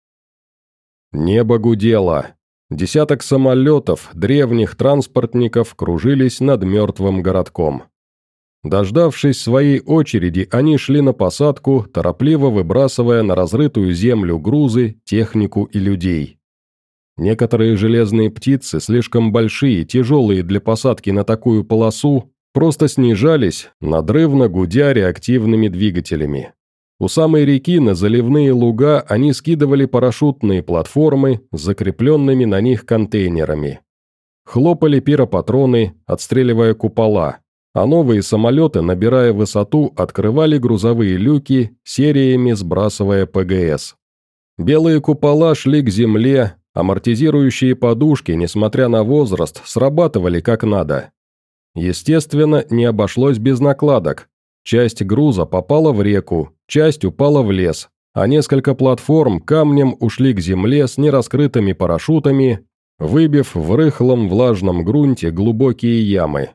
Небо гудело. Десяток самолетов, древних транспортников кружились над мертвым городком. Дождавшись своей очереди, они шли на посадку, торопливо выбрасывая на разрытую землю грузы, технику и людей. Некоторые железные птицы, слишком большие и тяжелые для посадки на такую полосу, просто снижались, надрывно гудя реактивными двигателями. У самой реки на заливные луга они скидывали парашютные платформы с закрепленными на них контейнерами. Хлопали пиропатроны, отстреливая купола, а новые самолеты, набирая высоту, открывали грузовые люки, сериями сбрасывая ПГС. Белые купола шли к земле, амортизирующие подушки, несмотря на возраст, срабатывали как надо. Естественно, не обошлось без накладок. Часть груза попала в реку, часть упала в лес, а несколько платформ камнем ушли к земле с нераскрытыми парашютами, выбив в рыхлом влажном грунте глубокие ямы.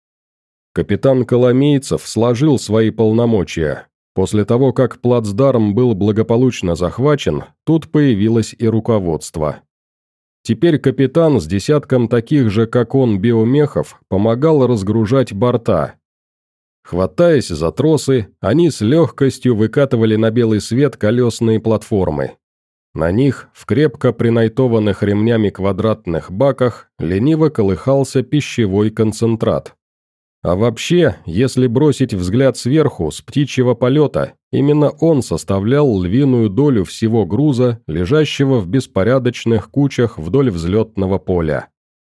Капитан Коломейцев сложил свои полномочия. После того, как плацдарм был благополучно захвачен, тут появилось и руководство. Теперь капитан с десятком таких же, как он, биомехов помогал разгружать борта. Хватаясь за тросы, они с легкостью выкатывали на белый свет колесные платформы. На них, в крепко принайтованных ремнями квадратных баках, лениво колыхался пищевой концентрат. А вообще, если бросить взгляд сверху, с птичьего полета, именно он составлял львиную долю всего груза, лежащего в беспорядочных кучах вдоль взлетного поля.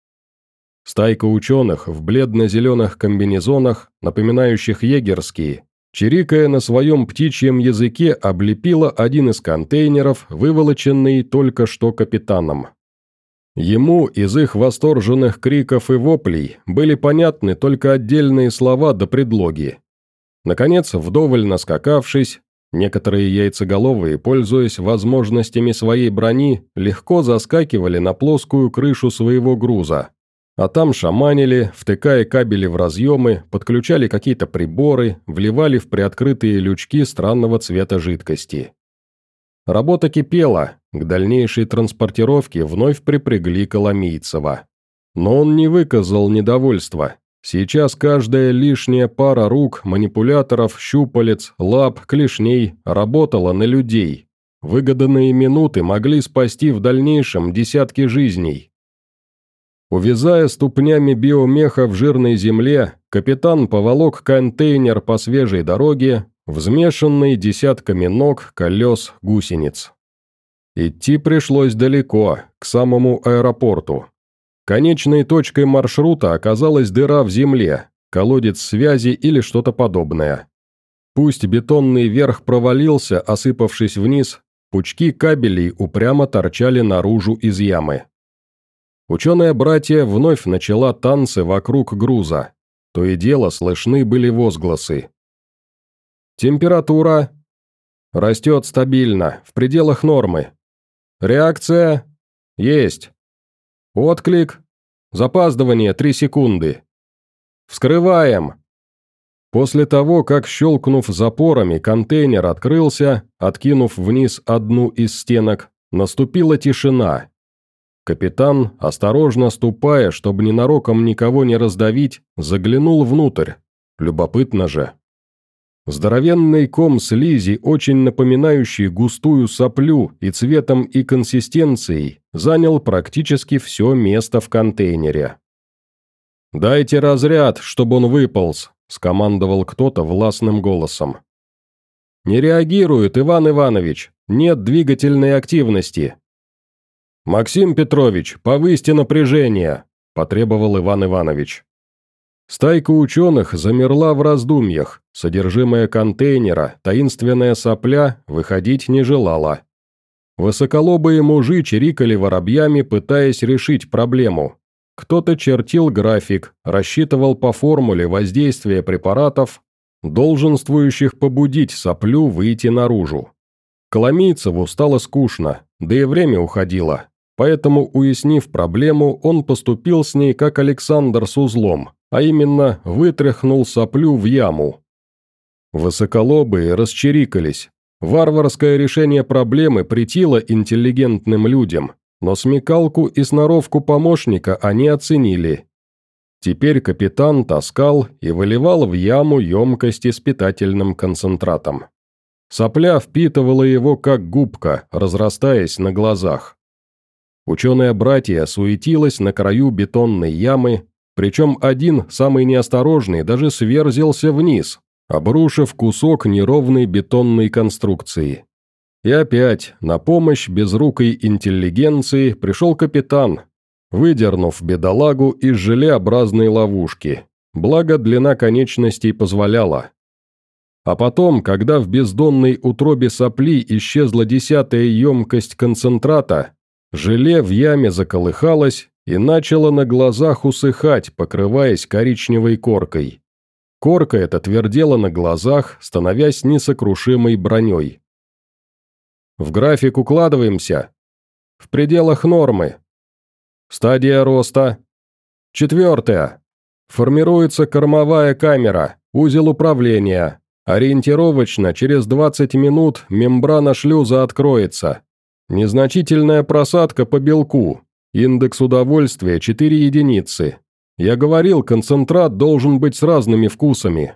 Стайка ученых в бледно-зеленых комбинезонах, напоминающих егерские, чирикая на своем птичьем языке, облепила один из контейнеров, выволоченный только что капитаном. Ему из их восторженных криков и воплей были понятны только отдельные слова да предлоги. Наконец, вдоволь наскакавшись, некоторые яйцеголовые, пользуясь возможностями своей брони, легко заскакивали на плоскую крышу своего груза, а там шаманили, втыкая кабели в разъемы, подключали какие-то приборы, вливали в приоткрытые лючки странного цвета жидкости. Работа кипела, к дальнейшей транспортировке вновь припрягли Коломийцева. Но он не выказал недовольства. Сейчас каждая лишняя пара рук, манипуляторов, щупалец, лап, клешней работала на людей. Выгоданные минуты могли спасти в дальнейшем десятки жизней. Увязая ступнями биомеха в жирной земле, капитан поволок контейнер по свежей дороге, взмешанный десятками ног, колес, гусениц. Идти пришлось далеко, к самому аэропорту. Конечной точкой маршрута оказалась дыра в земле, колодец связи или что-то подобное. Пусть бетонный верх провалился, осыпавшись вниз, пучки кабелей упрямо торчали наружу из ямы. Ученая-братья вновь начала танцы вокруг груза. То и дело слышны были возгласы. Температура растет стабильно, в пределах нормы. Реакция есть. Отклик. Запаздывание три секунды. Вскрываем. После того, как, щелкнув запорами, контейнер открылся, откинув вниз одну из стенок, наступила тишина. Капитан, осторожно ступая, чтобы ненароком никого не раздавить, заглянул внутрь. Любопытно же. Здоровенный ком слизи, очень напоминающий густую соплю и цветом, и консистенцией, занял практически все место в контейнере. «Дайте разряд, чтобы он выполз», – скомандовал кто-то властным голосом. «Не реагирует, Иван Иванович, нет двигательной активности». «Максим Петрович, повысьте напряжение», – потребовал Иван Иванович. Стайка ученых замерла в раздумьях, содержимое контейнера, таинственная сопля, выходить не желала. Высоколобые мужи чирикали воробьями, пытаясь решить проблему. Кто-то чертил график, рассчитывал по формуле воздействия препаратов, долженствующих побудить соплю выйти наружу. Коломийцеву стало скучно, да и время уходило, поэтому, уяснив проблему, он поступил с ней как Александр с узлом, а именно вытряхнул соплю в яму. Высоколобые расчирикались. Варварское решение проблемы претило интеллигентным людям, но смекалку и сноровку помощника они оценили. Теперь капитан таскал и выливал в яму емкости с питательным концентратом. Сопля впитывала его как губка, разрастаясь на глазах. Ученая-братья суетилась на краю бетонной ямы, причем один, самый неосторожный, даже сверзился вниз, обрушив кусок неровной бетонной конструкции. И опять на помощь безрукой интеллигенции пришел капитан, выдернув бедолагу из желеобразной ловушки, благо длина конечностей позволяла. А потом, когда в бездонной утробе сопли исчезла десятая емкость концентрата, желе в яме заколыхалось и начало на глазах усыхать, покрываясь коричневой коркой. Корка эта твердела на глазах, становясь несокрушимой броней. В график укладываемся. В пределах нормы. Стадия роста. Четвертая. Формируется кормовая камера, узел управления. Ориентировочно через двадцать минут мембрана шлюза откроется. Незначительная просадка по белку. Индекс удовольствия четыре единицы. Я говорил, концентрат должен быть с разными вкусами.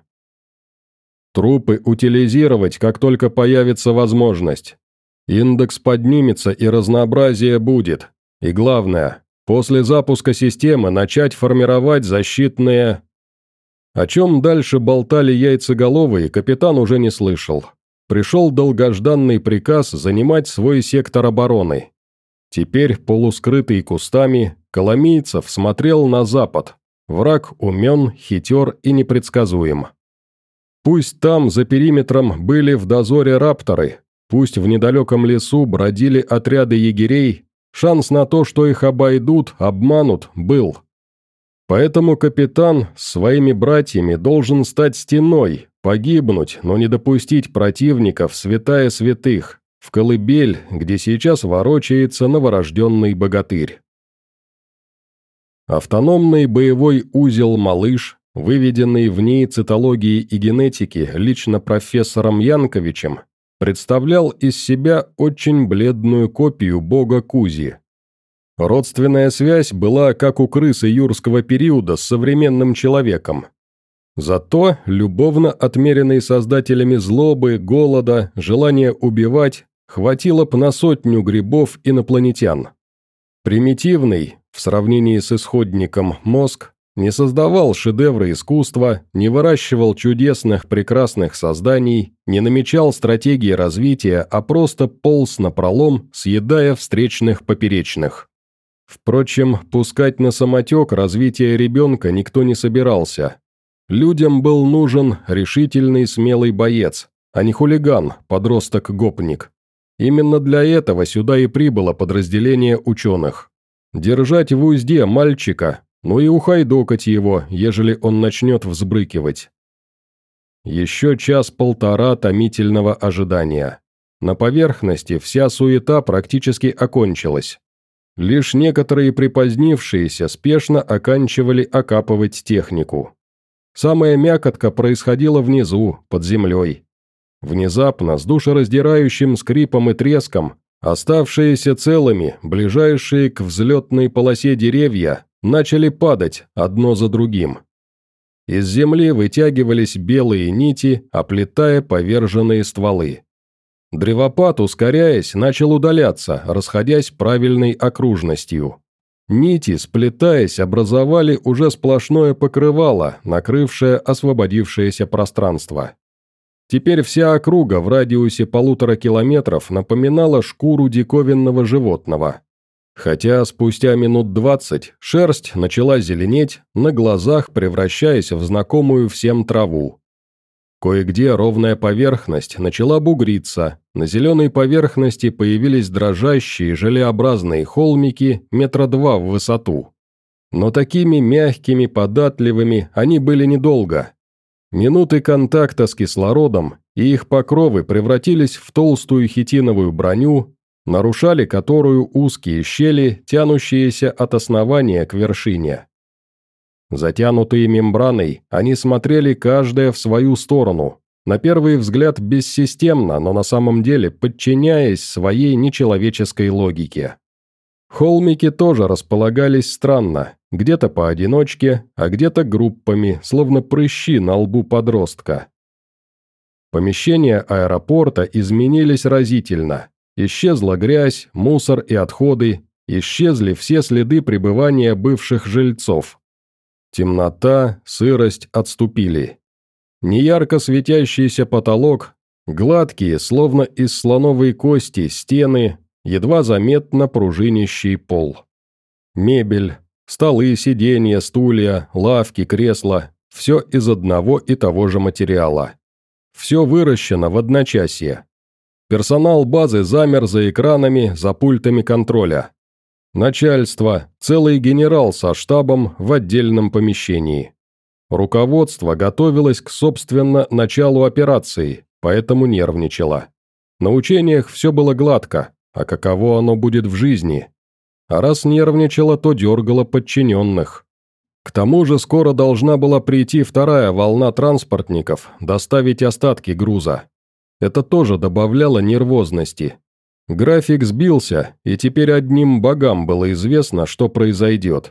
Трупы утилизировать, как только появится возможность. Индекс поднимется и разнообразие будет. И главное, после запуска системы начать формировать защитные... О чем дальше болтали яйцеголовые, капитан уже не слышал. Пришел долгожданный приказ занимать свой сектор обороны. Теперь, полускрытый кустами, Коломийцев смотрел на запад. Враг умен, хитер и непредсказуем. Пусть там, за периметром, были в дозоре рапторы, пусть в недалеком лесу бродили отряды егерей, шанс на то, что их обойдут, обманут, был. Поэтому капитан с своими братьями должен стать стеной, погибнуть, но не допустить противников в святая святых, в колыбель, где сейчас ворочается новорожденный богатырь. Автономный боевой узел «Малыш», выведенный в НИИ цитологии и генетики лично профессором Янковичем, представлял из себя очень бледную копию бога Кузи. Родственная связь была, как у крысы юрского периода, с современным человеком. Зато, любовно отмеренной создателями злобы, голода, желания убивать, хватило б на сотню грибов инопланетян. Примитивный, в сравнении с исходником, мозг Не создавал шедевры искусства, не выращивал чудесных, прекрасных созданий, не намечал стратегии развития, а просто полз напролом, съедая встречных поперечных. Впрочем, пускать на самотек развитие ребенка никто не собирался. Людям был нужен решительный, смелый боец, а не хулиган, подросток-гопник. Именно для этого сюда и прибыло подразделение ученых. Держать в узде мальчика, ну и ухайдокать его, ежели он начнет взбрыкивать. Еще час-полтора томительного ожидания. На поверхности вся суета практически окончилась. Лишь некоторые припозднившиеся спешно оканчивали окапывать технику. Самая мякотка происходила внизу, под землей. Внезапно, с душераздирающим скрипом и треском, оставшиеся целыми, ближайшие к взлетной полосе деревья, начали падать одно за другим. Из земли вытягивались белые нити, оплетая поверженные стволы. Древопад, ускоряясь, начал удаляться, расходясь правильной окружностью. Нити, сплетаясь, образовали уже сплошное покрывало, накрывшее освободившееся пространство. Теперь вся округа в радиусе полутора километров напоминала шкуру диковинного животного. Хотя спустя минут двадцать шерсть начала зеленеть, на глазах превращаясь в знакомую всем траву. Кое-где ровная поверхность начала бугриться, на зеленой поверхности появились дрожащие желеобразные холмики метра два в высоту. Но такими мягкими, податливыми они были недолго. Минуты контакта с кислородом, и их покровы превратились в толстую хитиновую броню, нарушали которую узкие щели, тянущиеся от основания к вершине. Затянутые мембраной, они смотрели каждая в свою сторону, на первый взгляд бессистемно, но на самом деле подчиняясь своей нечеловеческой логике. Холмики тоже располагались странно, где-то поодиночке, а где-то группами, словно прыщи на лбу подростка. Помещения аэропорта изменились разительно. Исчезла грязь, мусор и отходы, исчезли все следы пребывания бывших жильцов. Темнота, сырость отступили. Неярко светящийся потолок, гладкие, словно из слоновой кости, стены, едва заметно пружинищий пол. Мебель, столы, сиденья, стулья, лавки, кресла – все из одного и того же материала. Все выращено в одночасье. Персонал базы замер за экранами, за пультами контроля. Начальство, целый генерал со штабом в отдельном помещении. Руководство готовилось к, собственно, началу операции, поэтому нервничало. На учениях все было гладко, а каково оно будет в жизни? А раз нервничало, то дергало подчиненных. К тому же скоро должна была прийти вторая волна транспортников, доставить остатки груза. Это тоже добавляло нервозности. График сбился, и теперь одним богам было известно, что произойдет.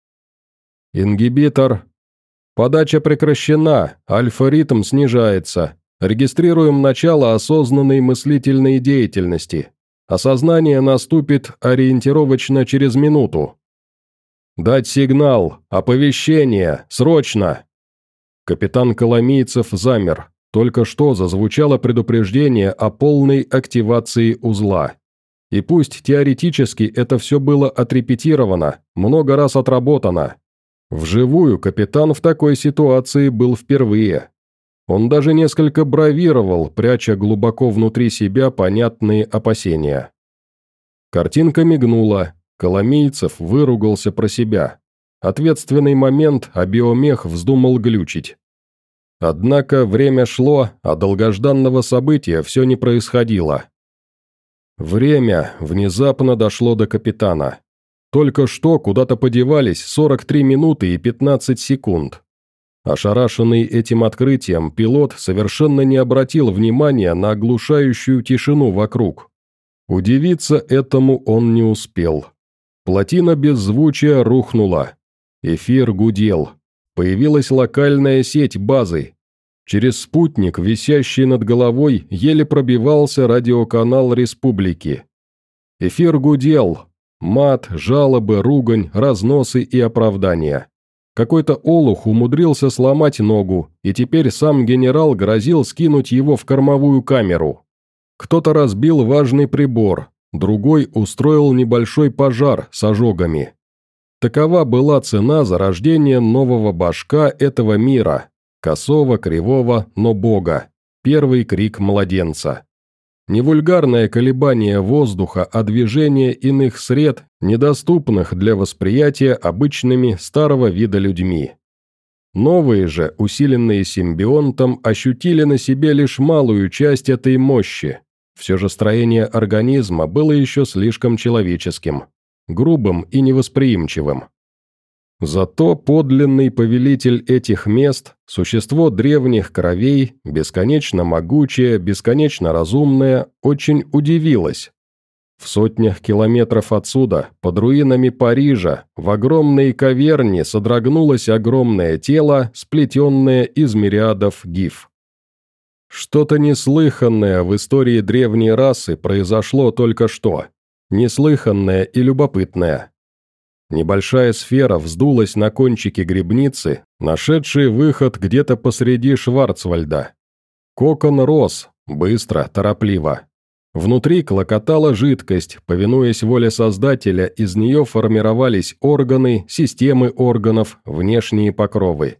Ингибитор. Подача прекращена, альфа-ритм снижается. Регистрируем начало осознанной мыслительной деятельности. Осознание наступит ориентировочно через минуту. Дать сигнал, оповещение, срочно. Капитан Коломийцев замер. Только что зазвучало предупреждение о полной активации узла. И пусть теоретически это все было отрепетировано, много раз отработано. Вживую капитан в такой ситуации был впервые. Он даже несколько бравировал, пряча глубоко внутри себя понятные опасения. Картинка мигнула, Коломийцев выругался про себя. Ответственный момент, а биомех вздумал глючить. Однако время шло, а долгожданного события все не происходило. Время внезапно дошло до капитана. Только что куда-то подевались сорок три минуты и пятнадцать секунд. Ошарашенный этим открытием, пилот совершенно не обратил внимания на оглушающую тишину вокруг. Удивиться этому он не успел. Плотина беззвучия рухнула. Эфир гудел. Появилась локальная сеть базы. Через спутник, висящий над головой, еле пробивался радиоканал республики. Эфир гудел. Мат, жалобы, ругань, разносы и оправдания. Какой-то олух умудрился сломать ногу, и теперь сам генерал грозил скинуть его в кормовую камеру. Кто-то разбил важный прибор, другой устроил небольшой пожар с ожогами. Такова была цена за рождение нового башка этого мира, косого, кривого, но бога, первый крик младенца. Не вульгарное колебание воздуха, а движение иных сред, недоступных для восприятия обычными старого вида людьми. Новые же, усиленные симбионтом, ощутили на себе лишь малую часть этой мощи. Все же строение организма было еще слишком человеческим, грубым и невосприимчивым. Зато подлинный повелитель этих мест, существо древних кровей, бесконечно могучее, бесконечно разумное, очень удивилось. В сотнях километров отсюда, под руинами Парижа, в огромной каверне содрогнулось огромное тело, сплетенное из мириадов гиф. Что-то неслыханное в истории древней расы произошло только что, неслыханное и любопытное. Небольшая сфера вздулась на кончике гребницы, нашедшей выход где-то посреди Шварцвальда. Кокон рос, быстро, торопливо. Внутри клокотала жидкость, повинуясь воле Создателя, из нее формировались органы, системы органов, внешние покровы.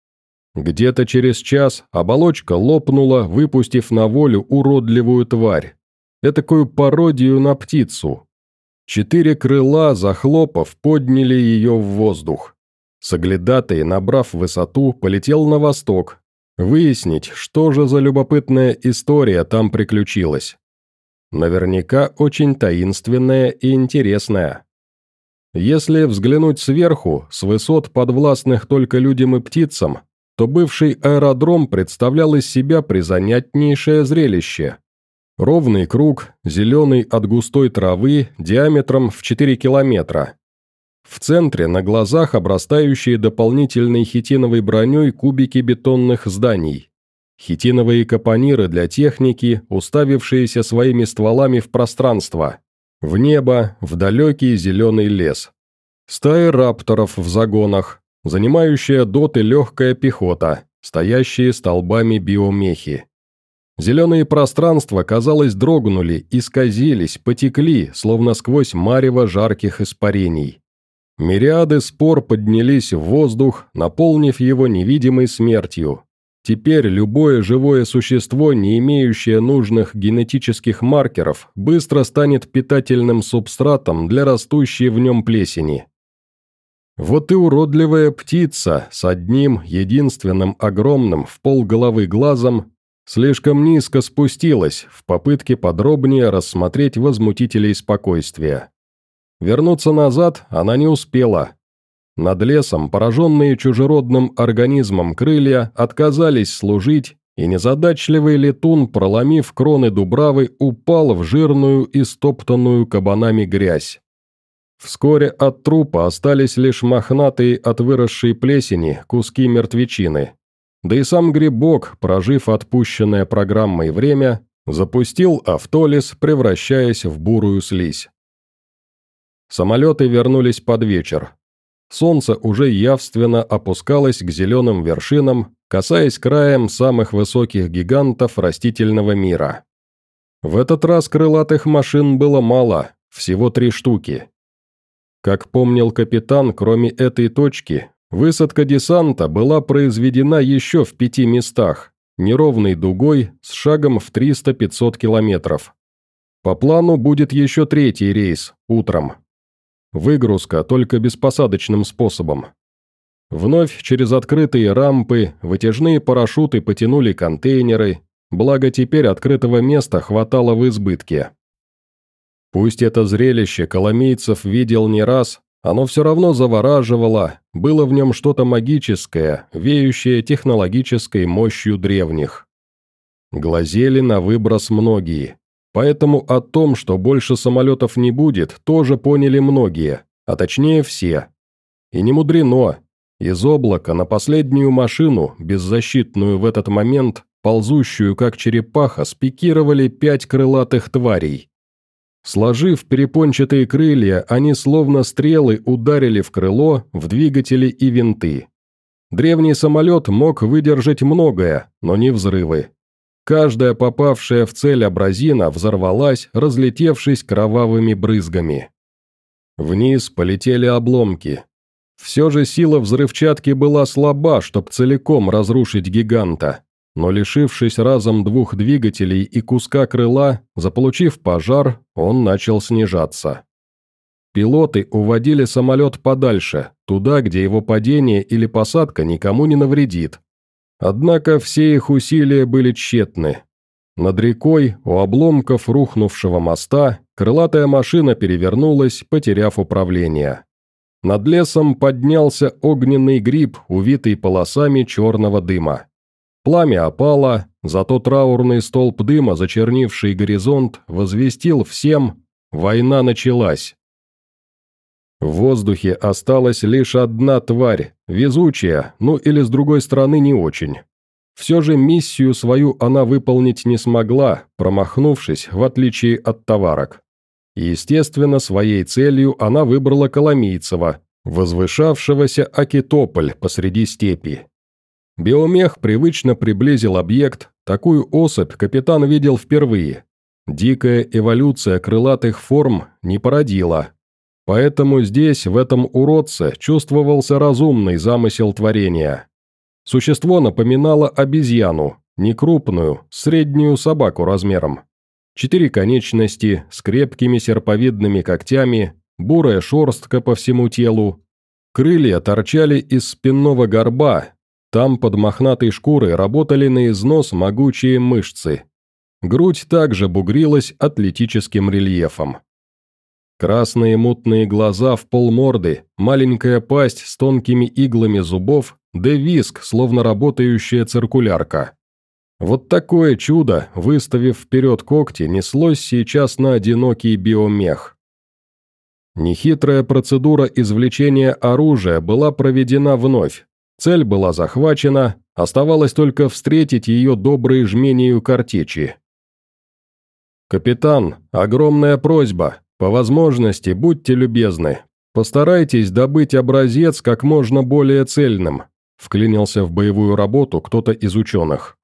Где-то через час оболочка лопнула, выпустив на волю уродливую тварь, этакую пародию на птицу. Четыре крыла, захлопав, подняли ее в воздух. Соглядатый, набрав высоту, полетел на восток, выяснить, что же за любопытная история там приключилась. Наверняка очень таинственная и интересная. Если взглянуть сверху, с высот, подвластных только людям и птицам, то бывший аэродром представлял из себя призанятнейшее зрелище. Ровный круг, зеленый от густой травы, диаметром в четыре километра. В центре на глазах обрастающие дополнительной хитиновой броней кубики бетонных зданий. Хитиновые капониры для техники, уставившиеся своими стволами в пространство. В небо, в далекий зеленый лес. Стаи рапторов в загонах, занимающая доты легкая пехота, стоящие столбами биомехи. Зеленые пространства, казалось, дрогнули, исказились, потекли, словно сквозь марево жарких испарений. Мириады спор поднялись в воздух, наполнив его невидимой смертью. Теперь любое живое существо, не имеющее нужных генетических маркеров, быстро станет питательным субстратом для растущей в нем плесени. Вот и уродливая птица с одним, единственным огромным в полголовы глазом слишком низко спустилась в попытке подробнее рассмотреть возмутителей спокойствия. Вернуться назад она не успела. Над лесом, пораженные чужеродным организмом крылья, отказались служить, и незадачливый летун, проломив кроны дубравы, упал в жирную и стоптанную кабанами грязь. Вскоре от трупа остались лишь мохнатые от выросшей плесени куски мертвечины. Да и сам грибок, прожив отпущенное программой время, запустил автолиз, превращаясь в бурую слизь. Самолеты вернулись под вечер. Солнце уже явственно опускалось к зеленым вершинам, касаясь краем самых высоких гигантов растительного мира. В этот раз крылатых машин было мало, всего три штуки. Как помнил капитан, кроме этой точки, высадка десанта была произведена еще в пяти местах, неровной дугой с шагом в триста-пятьсот километров. По плану будет еще третий рейс, утром. Выгрузка только беспосадочным способом. Вновь через открытые рампы, вытяжные парашюты потянули контейнеры, благо теперь открытого места хватало в избытке. Пусть это зрелище коломейцев видел не раз, оно все равно завораживало, было в нем что-то магическое, веющее технологической мощью древних. Глазели на выброс многие. Поэтому о том, что больше самолетов не будет, тоже поняли многие, а точнее все. И не мудрено. Из облака на последнюю машину, беззащитную в этот момент, ползущую как черепаха, спикировали пять крылатых тварей. Сложив перепончатые крылья, они словно стрелы ударили в крыло, в двигатели и винты. Древний самолет мог выдержать многое, но не взрывы. Каждая попавшая в цель абразина взорвалась, разлетевшись кровавыми брызгами. Вниз полетели обломки. Все же сила взрывчатки была слаба, чтоб целиком разрушить гиганта, но лишившись разом двух двигателей и куска крыла, заполучив пожар, он начал снижаться. Пилоты уводили самолет подальше, туда, где его падение или посадка никому не навредит. Однако все их усилия были тщетны. Над рекой, у обломков рухнувшего моста, крылатая машина перевернулась, потеряв управление. Над лесом поднялся огненный гриб, увитый полосами черного дыма. Пламя опало, зато траурный столб дыма, зачернивший горизонт, возвестил всем: война началась. В воздухе осталась лишь одна тварь, везучая, ну или с другой стороны не очень. Все же миссию свою она выполнить не смогла, промахнувшись, в отличие от товарок. Естественно, своей целью она выбрала Коломийцева, возвышавшегося Акитополь посреди степи. Биомех привычно приблизил объект, такую особь капитан видел впервые. Дикая эволюция крылатых форм не породила. Поэтому здесь, в этом уродце, чувствовался разумный замысел творения. Существо напоминало обезьяну, не крупную, среднюю собаку размером. Четыре конечности с крепкими серповидными когтями, бурая шерстка по всему телу. Крылья торчали из спинного горба, там под мохнатой шкурой работали на износ могучие мышцы. Грудь также бугрилась атлетическим рельефом. Красные мутные глаза в полморды, маленькая пасть с тонкими иглами зубов, да виск, словно работающая циркулярка. Вот такое чудо, выставив вперед когти, неслось сейчас на одинокий биомех. Нехитрая процедура извлечения оружия была проведена вновь. Цель была захвачена, оставалось только встретить ее доброй жмению картечи. «Капитан, огромная просьба. По возможности, будьте любезны, постарайтесь добыть образец как можно более цельным», вклинился в боевую работу кто-то из ученых.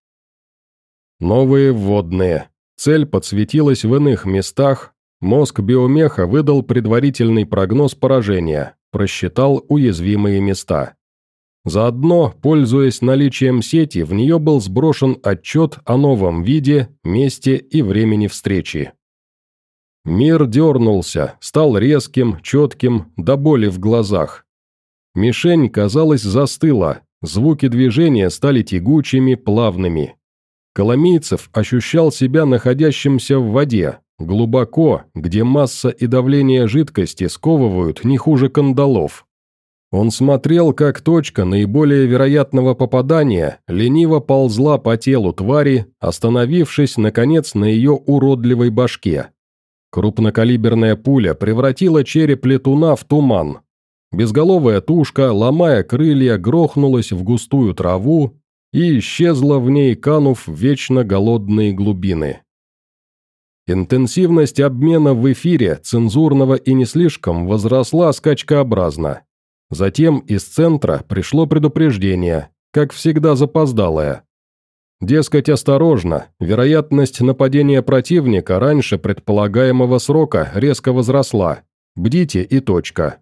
Новые вводные. Цель подсветилась в иных местах, мозг биомеха выдал предварительный прогноз поражения, просчитал уязвимые места. Заодно, пользуясь наличием сети, в нее был сброшен отчет о новом виде, месте и времени встречи. Мир дернулся, стал резким, четким, до боли в глазах. Мишень, казалось, застыла, звуки движения стали тягучими, плавными. Коломийцев ощущал себя находящимся в воде, глубоко, где масса и давление жидкости сковывают не хуже кандалов. Он смотрел, как точка наиболее вероятного попадания лениво ползла по телу твари, остановившись, наконец, на ее уродливой башке. Крупнокалиберная пуля превратила череп летуна в туман. Безголовая тушка, ломая крылья, грохнулась в густую траву и исчезла в ней, канув в вечно голодные глубины. Интенсивность обмена в эфире, цензурного и не слишком, возросла скачкообразно. Затем из центра пришло предупреждение, как всегда запоздалое. Дескать, осторожно, вероятность нападения противника раньше предполагаемого срока резко возросла. Бдите и точка.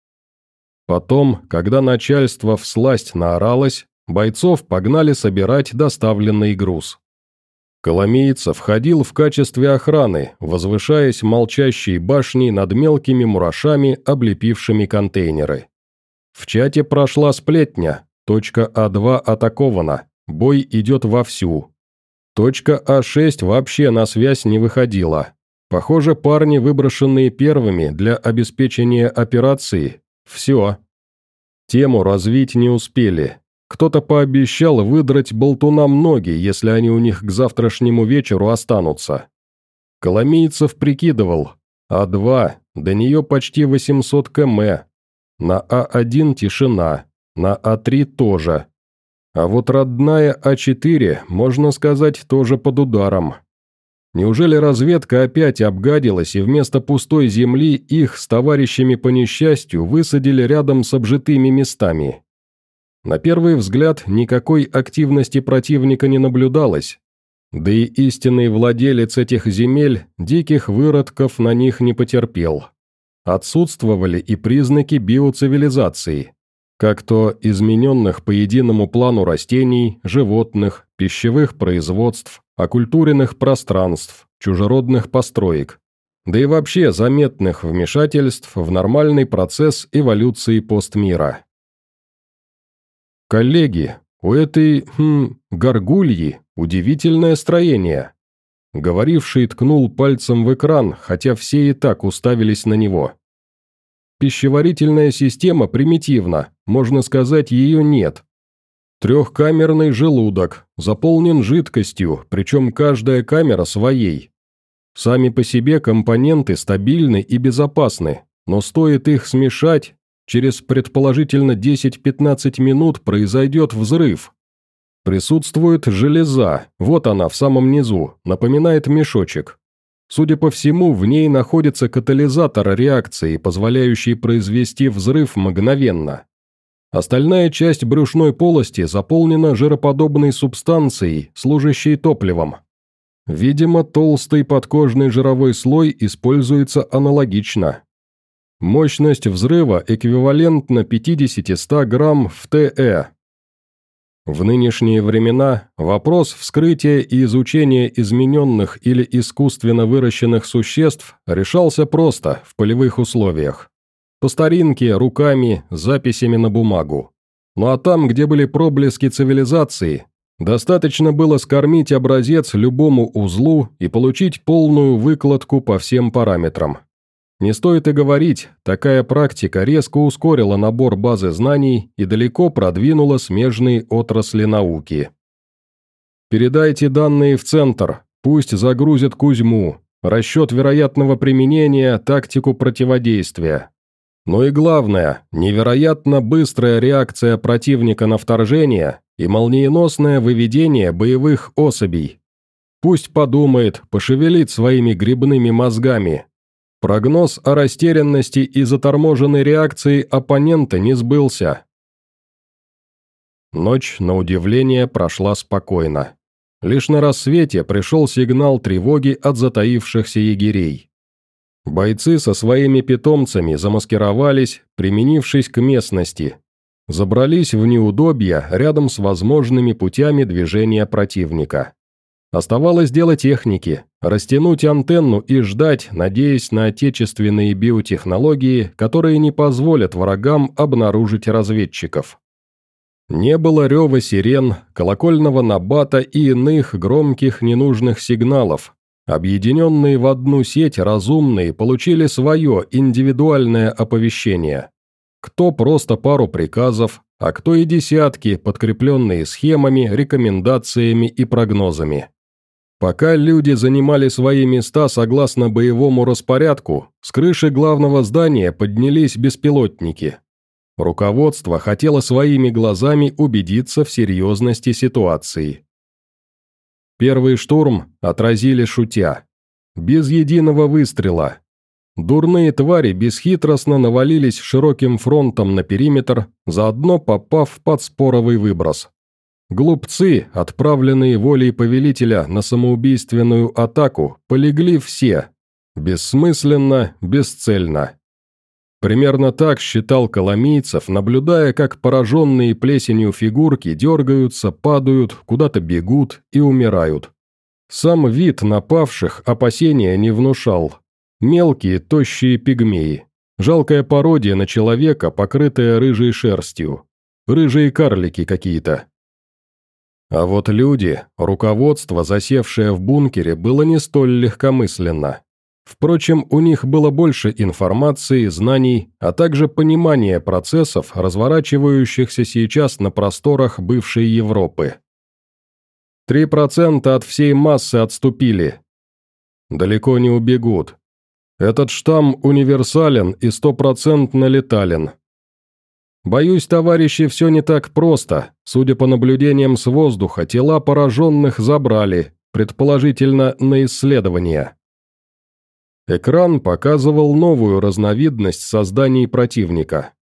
Потом, когда начальство всласть наоралось, бойцов погнали собирать доставленный груз. Коломийцев ходил в качестве охраны, возвышаясь молчащей башней над мелкими мурашами, облепившими контейнеры. В чате прошла сплетня, точка А два атакована. Бой идет вовсю. Точка А шесть вообще на связь не выходила. Похоже, парни, выброшенные первыми для обеспечения операции, все. Тему развить не успели. Кто-то пообещал выдрать болтунам ноги, если они у них к завтрашнему вечеру останутся. Коломийцев прикидывал. А два, до нее почти восемьсот километров. На А один тишина, на А три тоже. А вот родная А четыре, можно сказать, тоже под ударом. Неужели разведка опять обгадилась, и вместо пустой земли их с товарищами по несчастью высадили рядом с обжитыми местами? На первый взгляд никакой активности противника не наблюдалось. Да и истинный владелец этих земель диких выродков на них не потерпел. Отсутствовали и признаки биоцивилизации, как то измененных по единому плану растений, животных, пищевых производств, окультуренных пространств, чужеродных построек, да и вообще заметных вмешательств в нормальный процесс эволюции постмира. «Коллеги, у этой, хм, горгульи удивительное строение», — говоривший ткнул пальцем в экран, хотя все и так уставились на него. «Пищеварительная система примитивна, можно сказать, ее нет. Трехкамерный желудок, заполнен жидкостью, причем каждая камера своей. Сами по себе компоненты стабильны и безопасны, но стоит их смешать, через предположительно десять-пятнадцать минут произойдет взрыв. Присутствует железа, вот она в самом низу, напоминает мешочек. Судя по всему, в ней находится катализатор реакции, позволяющий произвести взрыв мгновенно. Остальная часть брюшной полости заполнена жироподобной субстанцией, служащей топливом. Видимо, толстый подкожный жировой слой используется аналогично. Мощность взрыва эквивалентна пятьдесят-сто грамм в ТЭ. В нынешние времена вопрос вскрытия и изучения измененных или искусственно выращенных существ решался просто, в полевых условиях. По старинке, руками, записями на бумагу. Ну а там, где были проблески цивилизации, достаточно было скормить образец любому узлу и получить полную выкладку по всем параметрам. Не стоит и говорить, такая практика резко ускорила набор базы знаний и далеко продвинула смежные отрасли науки. Передайте данные в центр, пусть загрузят Кузьму, расчет вероятного применения, тактику противодействия. Но и главное, невероятно быстрая реакция противника на вторжение и молниеносное выведение боевых особей. Пусть подумает, пошевелит своими грибными мозгами. Прогноз о растерянности и заторможенной реакции оппонента не сбылся. Ночь, на удивление, прошла спокойно. Лишь на рассвете пришел сигнал тревоги от затаившихся егерей. Бойцы со своими питомцами замаскировались, применившись к местности. Забрались в неудобья рядом с возможными путями движения противника. Оставалось дело техники, растянуть антенну и ждать, надеясь на отечественные биотехнологии, которые не позволят врагам обнаружить разведчиков. Не было рева сирен, колокольного набата и иных громких ненужных сигналов. Объединенные в одну сеть разумные получили свое индивидуальное оповещение. Кто просто пару приказов, а кто и десятки, подкрепленные схемами, рекомендациями и прогнозами. Пока люди занимали свои места согласно боевому распорядку, с крыши главного здания поднялись беспилотники. Руководство хотело своими глазами убедиться в серьезности ситуации. Первый штурм отразили шутя. Без единого выстрела. Дурные твари бесхитростно навалились широким фронтом на периметр, заодно попав под споровый выброс. Глупцы, отправленные волей повелителя на самоубийственную атаку, полегли все. Бессмысленно, бесцельно. Примерно так считал Коломийцев, наблюдая, как пораженные плесенью фигурки дергаются, падают, куда-то бегут и умирают. Сам вид напавших опасения не внушал. Мелкие, тощие пигмеи. Жалкая пародия на человека, покрытая рыжей шерстью. Рыжие карлики какие-то. А вот люди, руководство, засевшее в бункере, было не столь легкомысленно. Впрочем, у них было больше информации, знаний, а также понимания процессов, разворачивающихся сейчас на просторах бывшей Европы. Три процента от всей массы отступили. Далеко не убегут. Этот штамм универсален и стопроцентно летален. Боюсь, товарищи, все не так просто. Судя по наблюдениям с воздуха, тела пораженных забрали, предположительно на исследование. Экран показывал новую разновидность созданий противника.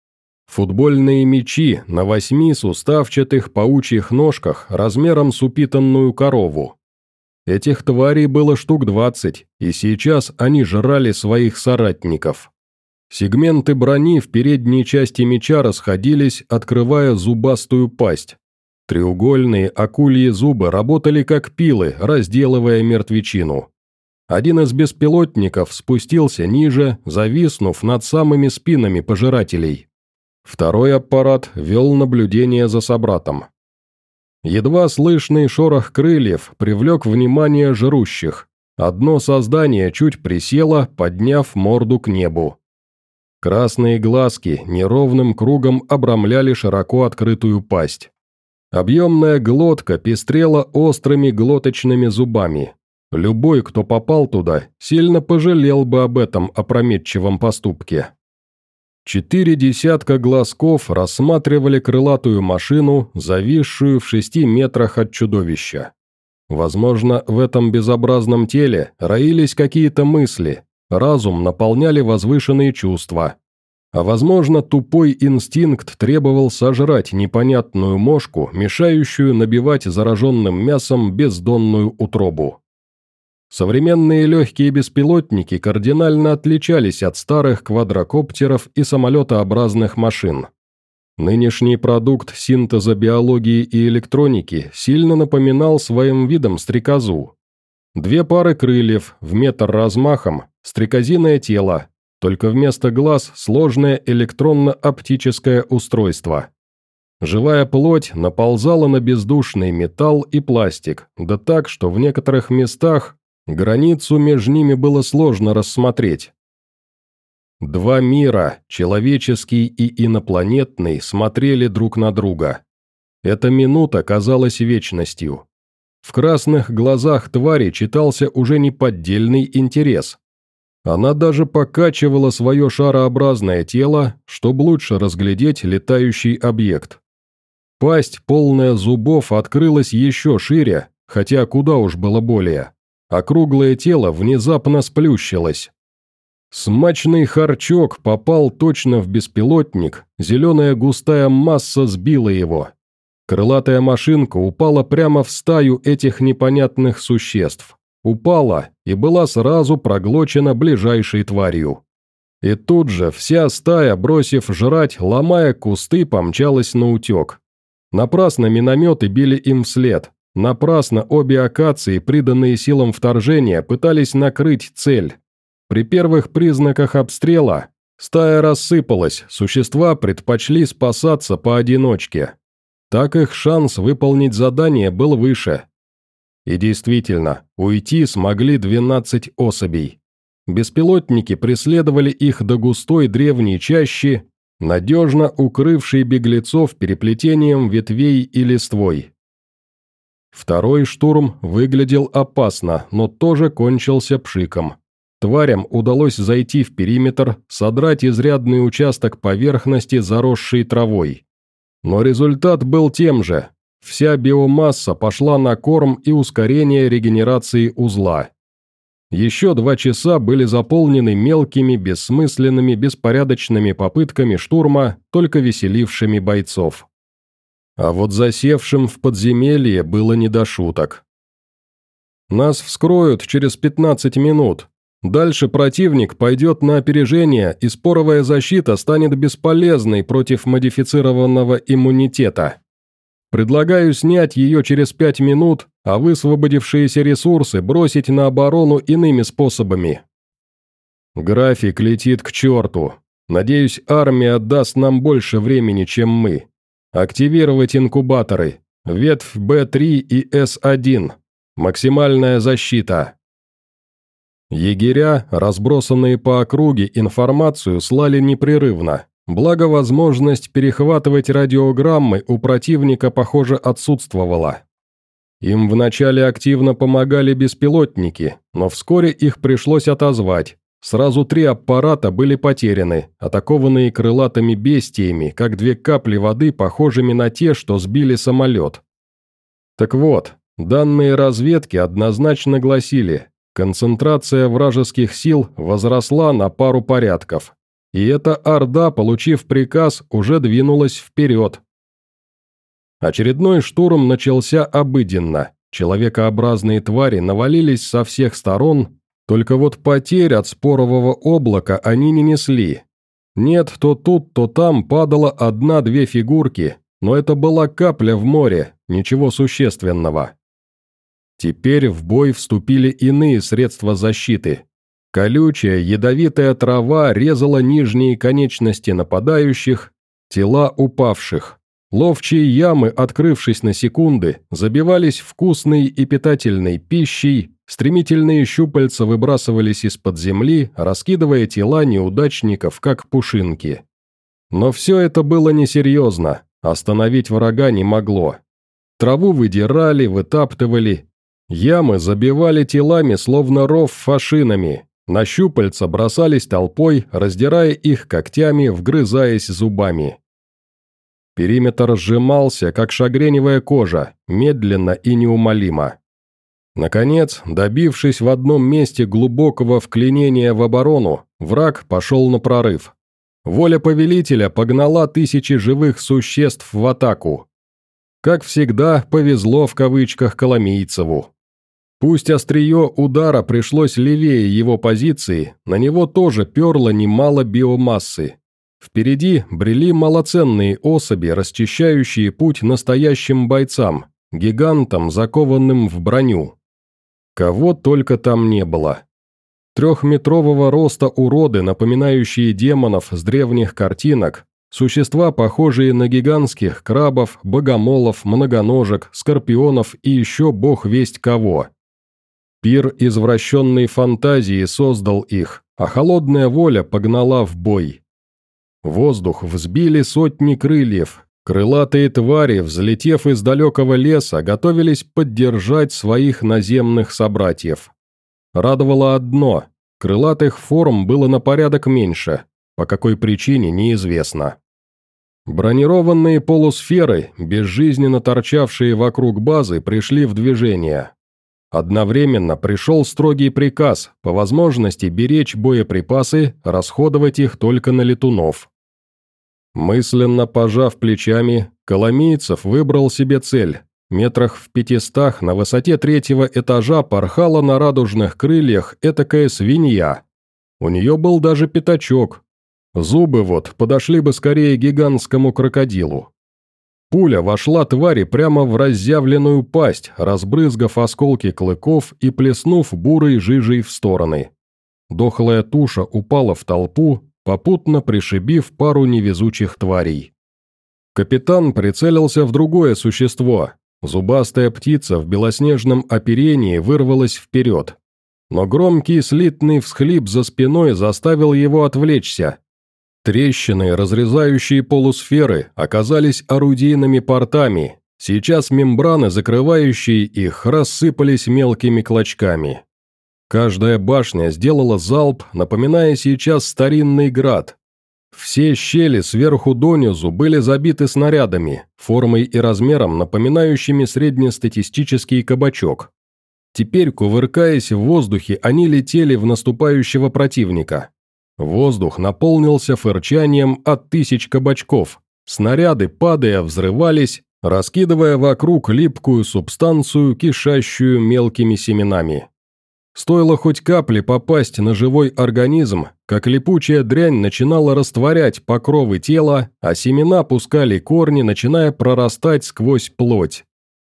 Футбольные мячи на восьми суставчатых паучьих ножках размером с упитанную корову. Этих тварей было штук двадцать, и сейчас они жрали своих соратников. Сегменты брони в передней части меча расходились, открывая зубастую пасть. Треугольные акульи зубы работали как пилы, разделывая мертвечину. Один из беспилотников спустился ниже, зависнув над самыми спинами пожирателей. Второй аппарат вел наблюдение за собратом. Едва слышный шорох крыльев привлек внимание жрущих. Одно создание чуть присело, подняв морду к небу. Красные глазки неровным кругом обрамляли широко открытую пасть. Объемная глотка пестрела острыми глоточными зубами. Любой, кто попал туда, сильно пожалел бы об этом опрометчивом поступке. Четыре десятка глазков рассматривали крылатую машину, зависшую в шести метрах от чудовища. Возможно, в этом безобразном теле роились какие-то мысли, разум наполняли возвышенные чувства. А возможно, тупой инстинкт требовал сожрать непонятную мошку, мешающую набивать зараженным мясом бездонную утробу. Современные легкие беспилотники кардинально отличались от старых квадрокоптеров и самолетообразных машин. Нынешний продукт синтеза биологии и электроники сильно напоминал своим видом стрекозу. Две пары крыльев, в метр размахом, стрекозиное тело, только вместо глаз сложное электронно-оптическое устройство. Живая плоть наползала на бездушный металл и пластик, да так, что в некоторых местах границу между ними было сложно рассмотреть. Два мира, человеческий и инопланетный, смотрели друг на друга. Эта минута казалась вечностью. В красных глазах твари читался уже неподдельный интерес. Она даже покачивала свое шарообразное тело, чтобы лучше разглядеть летающий объект. Пасть, полная зубов, открылась еще шире, хотя куда уж было более. Округлое тело внезапно сплющилось. Смачный харчок попал точно в беспилотник, зеленая густая масса сбила его. Крылатая машинка упала прямо в стаю этих непонятных существ. Упала и была сразу проглочена ближайшей тварью. И тут же вся стая, бросив жрать, ломая кусты, помчалась наутек. Напрасно минометы били им вслед. Напрасно обе акации, приданные силам вторжения, пытались накрыть цель. При первых признаках обстрела стая рассыпалась, существа предпочли спасаться поодиночке. Так их шанс выполнить задание был выше. И действительно, уйти смогли двенадцать особей. Беспилотники преследовали их до густой древней чащи, надежно укрывшей беглецов переплетением ветвей и листвой. Второй штурм выглядел опасно, но тоже кончился пшиком. Тварям удалось зайти в периметр, содрать изрядный участок поверхности, заросшей травой. Но результат был тем же. Вся биомасса пошла на корм и ускорение регенерации узла. Еще два часа были заполнены мелкими, бессмысленными, беспорядочными попытками штурма, только веселившими бойцов. А вот засевшим в подземелье было не до шуток. «Нас вскроют через пятнадцать минут. Дальше противник пойдет на опережение, и споровая защита станет бесполезной против модифицированного иммунитета. Предлагаю снять ее через пять минут, а высвободившиеся ресурсы бросить на оборону иными способами. График летит к черту. Надеюсь, армия отдаст нам больше времени, чем мы. Активировать инкубаторы. Ветвь бэ три и эс один. Максимальная защита». Егеря, разбросанные по округе, информацию слали непрерывно. Благо, возможность перехватывать радиограммы у противника, похоже, отсутствовала. Им вначале активно помогали беспилотники, но вскоре их пришлось отозвать. Сразу три аппарата были потеряны, атакованные крылатыми бестиями, как две капли воды, похожими на те, что сбили самолет. Так вот, данные разведки однозначно гласили, концентрация вражеских сил возросла на пару порядков. и эта орда, получив приказ, уже двинулась вперед. Очередной штурм начался обыденно. Человекообразные твари навалились со всех сторон, только вот потерь от спорового облака они не несли. Нет, то тут, то там падала одна-две фигурки, но это была капля в море, ничего существенного. Теперь в бой вступили иные средства защиты. Колючая, ядовитая трава резала нижние конечности нападающих, тела упавших. Ловчие ямы, открывшись на секунды, забивались вкусной и питательной пищей, стремительные щупальца выбрасывались из-под земли, раскидывая тела неудачников, как пушинки. Но все это было несерьезно, остановить врага не могло. Траву выдирали, вытаптывали, ямы забивали телами, словно ров фашинами, на щупальца бросались толпой, раздирая их когтями, вгрызаясь зубами. Периметр сжимался, как шагреневая кожа, медленно и неумолимо. Наконец, добившись в одном месте глубокого вклинения в оборону, враг пошел на прорыв. Воля повелителя погнала тысячи живых существ в атаку. Как всегда, повезло в кавычках Коломийцеву. Пусть острие удара пришлось левее его позиции, на него тоже перло немало биомассы. Впереди брели малоценные особи, расчищающие путь настоящим бойцам, гигантам, закованным в броню. Кого только там не было. Трехметрового роста уроды, напоминающие демонов с древних картинок, существа, похожие на гигантских крабов, богомолов, многоножек, скорпионов и еще бог весть кого. Пир извращенной фантазии создал их, а холодная воля погнала в бой. Воздух взбили сотни крыльев, крылатые твари, взлетев из далекого леса, готовились поддержать своих наземных собратьев. Радовало одно – крылатых форм было на порядок меньше, по какой причине неизвестно. Бронированные полусферы, безжизненно торчавшие вокруг базы, пришли в движение. Одновременно пришел строгий приказ, по возможности беречь боеприпасы, расходовать их только на летунов. Мысленно пожав плечами, Коломийцев выбрал себе цель. Метрах в пятистах на высоте третьего этажа порхала на радужных крыльях этакая свинья. У нее был даже пятачок. Зубы вот подошли бы скорее гигантскому крокодилу. Пуля вошла твари прямо в разъявленную пасть, разбрызгав осколки клыков и плеснув бурой жижей в стороны. Дохлая туша упала в толпу, попутно пришибив пару невезучих тварей. Капитан прицелился в другое существо. Зубастая птица в белоснежном оперении вырвалась вперед. Но громкий слитный всхлип за спиной заставил его отвлечься. Трещины, разрезающие полусферы, оказались орудийными портами. Сейчас мембраны, закрывающие их, рассыпались мелкими клочками. Каждая башня сделала залп, напоминая сейчас старинный град. Все щели сверху донизу были забиты снарядами, формой и размером напоминающими среднестатистический кабачок. Теперь, кувыркаясь в воздухе, они летели в наступающего противника. Воздух наполнился фырчанием от тысяч кабачков. Снаряды, падая, взрывались, раскидывая вокруг липкую субстанцию, кишащую мелкими семенами. Стоило хоть капли попасть на живой организм, как липучая дрянь начинала растворять покровы тела, а семена пускали корни, начиная прорастать сквозь плоть.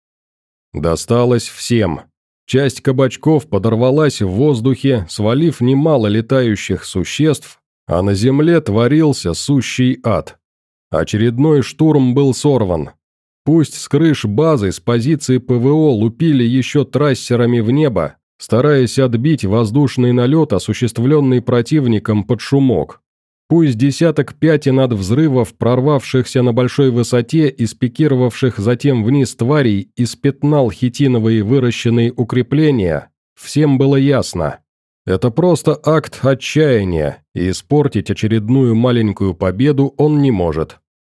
Досталось всем. Часть кабачков подорвалась в воздухе, свалив немало летающих существ, а на земле творился сущий ад. Очередной штурм был сорван. Пусть с крыш базы с позиции ПВО лупили еще трассерами в небо, стараясь отбить воздушный налет, осуществленный противником под шумок. Пусть десяток пятен от взрывов, прорвавшихся на большой высоте и спикировавших затем вниз тварей, испятнал хитиновые выращенные укрепления, всем было ясно. Это просто акт отчаяния, и испортить очередную маленькую победу он не может.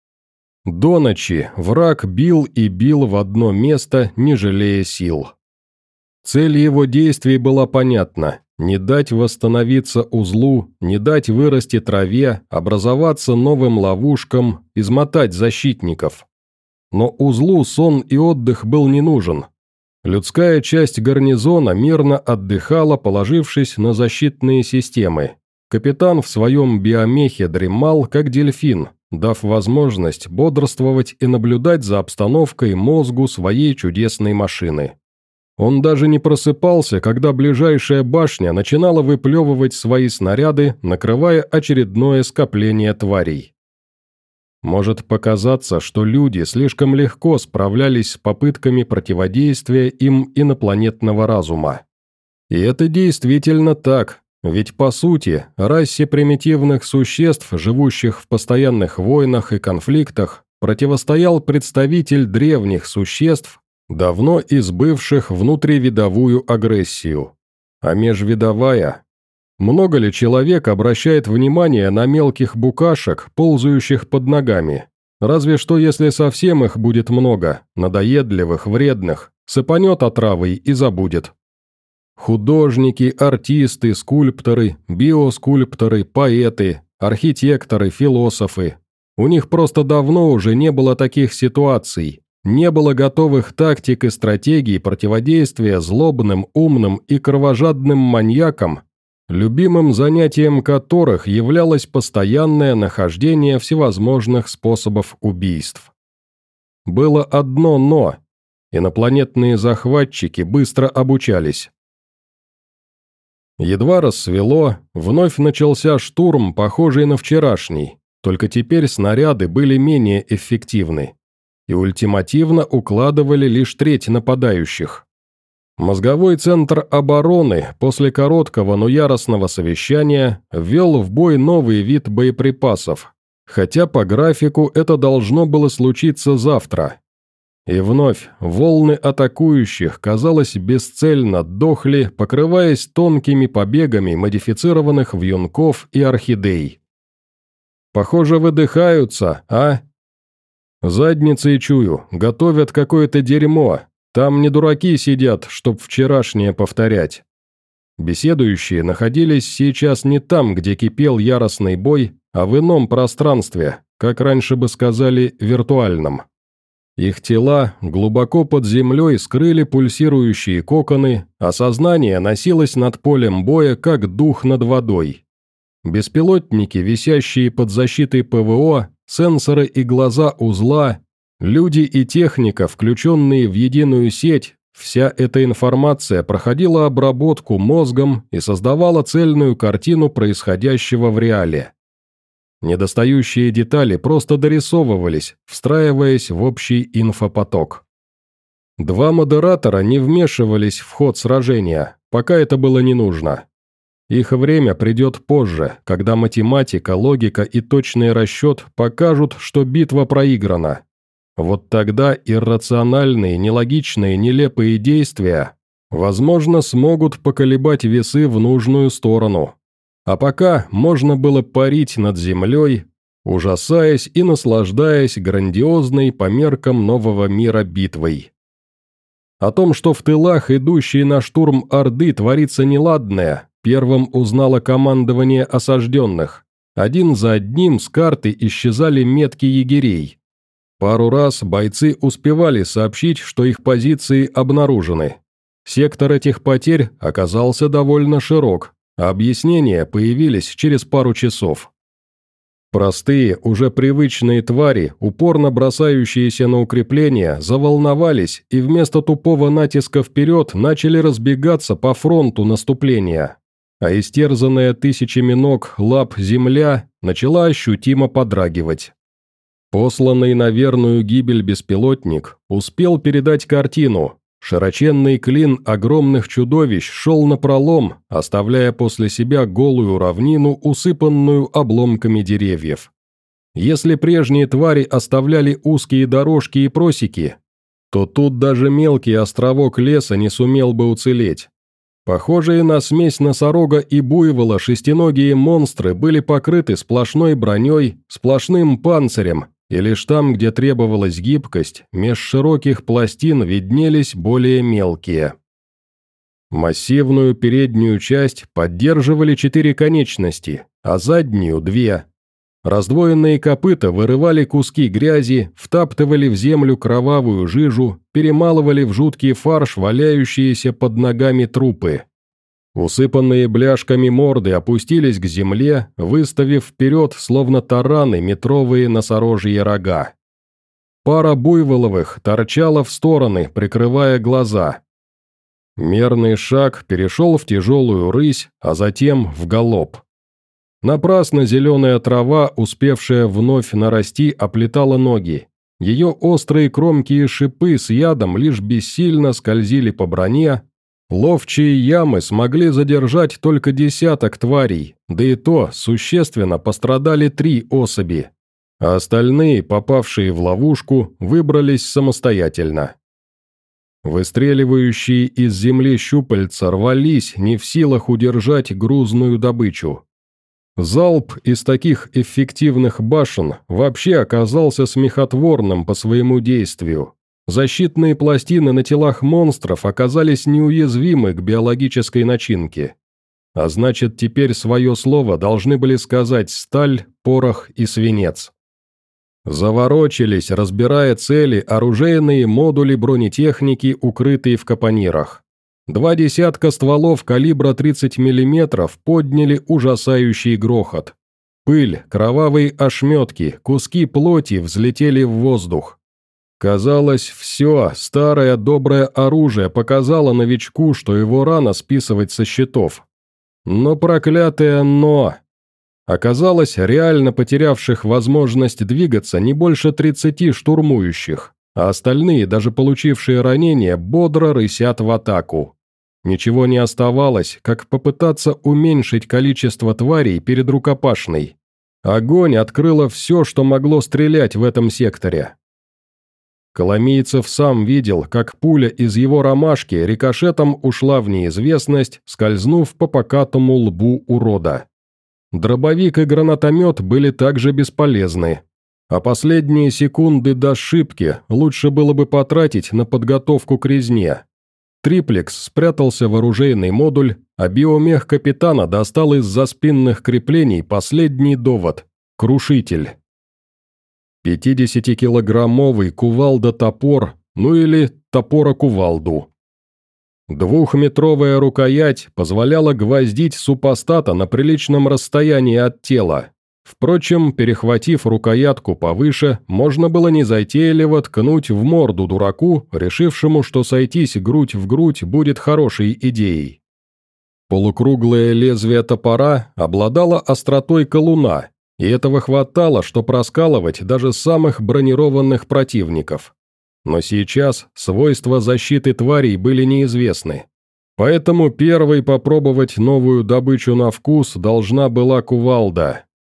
До ночи враг бил и бил в одно место, не жалея сил. Цель его действий была понятна Не дать восстановиться узлу, не дать вырасти траве, образоваться новым ловушкам, измотать защитников. Но узлу сон и отдых был не нужен. Людская часть гарнизона мирно отдыхала, положившись на защитные системы. Капитан в своем биомехе дремал, как дельфин, дав возможность бодрствовать и наблюдать за обстановкой мозгу своей чудесной машины. Он даже не просыпался, когда ближайшая башня начинала выплевывать свои снаряды, накрывая очередное скопление тварей. Может показаться, что люди слишком легко справлялись с попытками противодействия им инопланетного разума. И это действительно так, ведь по сути, расе примитивных существ, живущих в постоянных войнах и конфликтах, противостоял представитель древних существ, давно избывших внутривидовую агрессию. А межвидовая? Много ли человек обращает внимание на мелких букашек, ползающих под ногами? Разве что если совсем их будет много, надоедливых, вредных, сыпанет отравой и забудет. Художники, артисты, скульпторы, биоскульпторы, поэты, архитекторы, философы. У них просто давно уже не было таких ситуаций. Не было готовых тактик и стратегий противодействия злобным, умным и кровожадным маньякам, любимым занятием которых являлось постоянное нахождение всевозможных способов убийств. Было одно «но» – инопланетные захватчики быстро обучались. Едва рассвело, вновь начался штурм, похожий на вчерашний, только теперь снаряды были менее эффективны и ультимативно укладывали лишь треть нападающих. Мозговой центр обороны после короткого, но яростного совещания ввел в бой новый вид боеприпасов, хотя по графику это должно было случиться завтра. И вновь волны атакующих, казалось, бесцельно дохли, покрываясь тонкими побегами модифицированных вьюнков и орхидей. «Похоже, выдыхаются, а?» «Задницей чую, готовят какое-то дерьмо. Там не дураки сидят, чтоб вчерашнее повторять». Беседующие находились сейчас не там, где кипел яростный бой, а в ином пространстве, как раньше бы сказали, виртуальном. Их тела глубоко под землей скрыли пульсирующие коконы, а сознание носилось над полем боя, как дух над водой. Беспилотники, висящие под защитой ПВО, сенсоры и глаза узла, люди и техника, включенные в единую сеть, вся эта информация проходила обработку мозгом и создавала цельную картину происходящего в реале. Недостающие детали просто дорисовывались, встраиваясь в общий инфопоток. Два модератора не вмешивались в ход сражения, пока это было не нужно. Их время придет позже, когда математика, логика и точный расчет покажут, что битва проиграна. Вот тогда иррациональные, нелогичные, нелепые действия, возможно, смогут поколебать весы в нужную сторону. А пока можно было парить над землей, ужасаясь и наслаждаясь грандиозной по меркам нового мира битвой. О том, что в тылах, идущей на штурм Орды, творится неладное, первым узнало командование осажденных. Один за одним с карты исчезали метки егерей. Пару раз бойцы успевали сообщить, что их позиции обнаружены. Сектор этих потерь оказался довольно широк, а объяснения появились через пару часов. Простые, уже привычные твари, упорно бросающиеся на укрепления, заволновались и вместо тупого натиска вперед начали разбегаться по фронту наступления, а истерзанная тысячами ног, лап земля начала ощутимо подрагивать. Посланный на верную гибель беспилотник успел передать картину. Широченный клин огромных чудовищ шел напролом, оставляя после себя голую равнину, усыпанную обломками деревьев. Если прежние твари оставляли узкие дорожки и просеки, то тут даже мелкий островок леса не сумел бы уцелеть. Похожие на смесь носорога и буйвола шестиногие монстры были покрыты сплошной броней, сплошным панцирем, и лишь там, где требовалась гибкость, меж широких пластин виднелись более мелкие. Массивную переднюю часть поддерживали четыре конечности, а заднюю – две. Раздвоенные копыта вырывали куски грязи, втаптывали в землю кровавую жижу, перемалывали в жуткий фарш валяющиеся под ногами трупы. Усыпанные бляшками морды опустились к земле, выставив вперед, словно тараны, метровые носорожьи рога. Пара буйволовых торчала в стороны, прикрывая глаза. Мерный шаг перешел в тяжелую рысь, а затем в галоп. Напрасно зеленая трава, успевшая вновь нарасти, оплетала ноги. Ее острые кромки и шипы с ядом лишь бессильно скользили по броне. Ловчие ямы смогли задержать только десяток тварей, да и то существенно пострадали три особи, а остальные, попавшие в ловушку, выбрались самостоятельно. Выстреливающие из земли щупальца рвались, не в силах удержать грузную добычу. Залп из таких эффективных башен вообще оказался смехотворным по своему действию. Защитные пластины на телах монстров оказались неуязвимы к биологической начинке. А значит, теперь свое слово должны были сказать сталь, порох и свинец. Заворочились, разбирая цели, оружейные модули бронетехники, укрытые в капонирах. Два десятка стволов калибра тридцать миллиметров подняли ужасающий грохот. Пыль, кровавые ошметки, куски плоти взлетели в воздух. Казалось, все старое доброе оружие показало новичку, что его рано списывать со счетов. Но проклятое «но». Оказалось, реально потерявших возможность двигаться не больше тридцати штурмующих, а остальные, даже получившие ранения, бодро рысят в атаку. Ничего не оставалось, как попытаться уменьшить количество тварей перед рукопашной. Огонь открыло все, что могло стрелять в этом секторе. Коломийцев сам видел, как пуля из его ромашки рикошетом ушла в неизвестность, скользнув по покатому лбу урода. Дробовик и гранатомет были также бесполезны, а последние секунды до ошибки лучше было бы потратить на подготовку к резне. Триплекс спрятался в оружейный модуль, а биомех капитана достал из-за спинных креплений последний довод – крушитель. пятидесятикилограммовый кувалда-топор, ну или топора-кувалду. Двухметровая рукоять позволяла гвоздить супостата на приличном расстоянии от тела. Впрочем, перехватив рукоятку повыше, можно было незатейливо ткнуть в морду дураку, решившему, что сойтись грудь в грудь будет хорошей идеей. Полукруглое лезвие топора обладало остротой колуна, и этого хватало, чтобы раскалывать даже самых бронированных противников. Но сейчас свойства защиты тварей были неизвестны. Поэтому первой попробовать новую добычу на вкус должна была кувалда.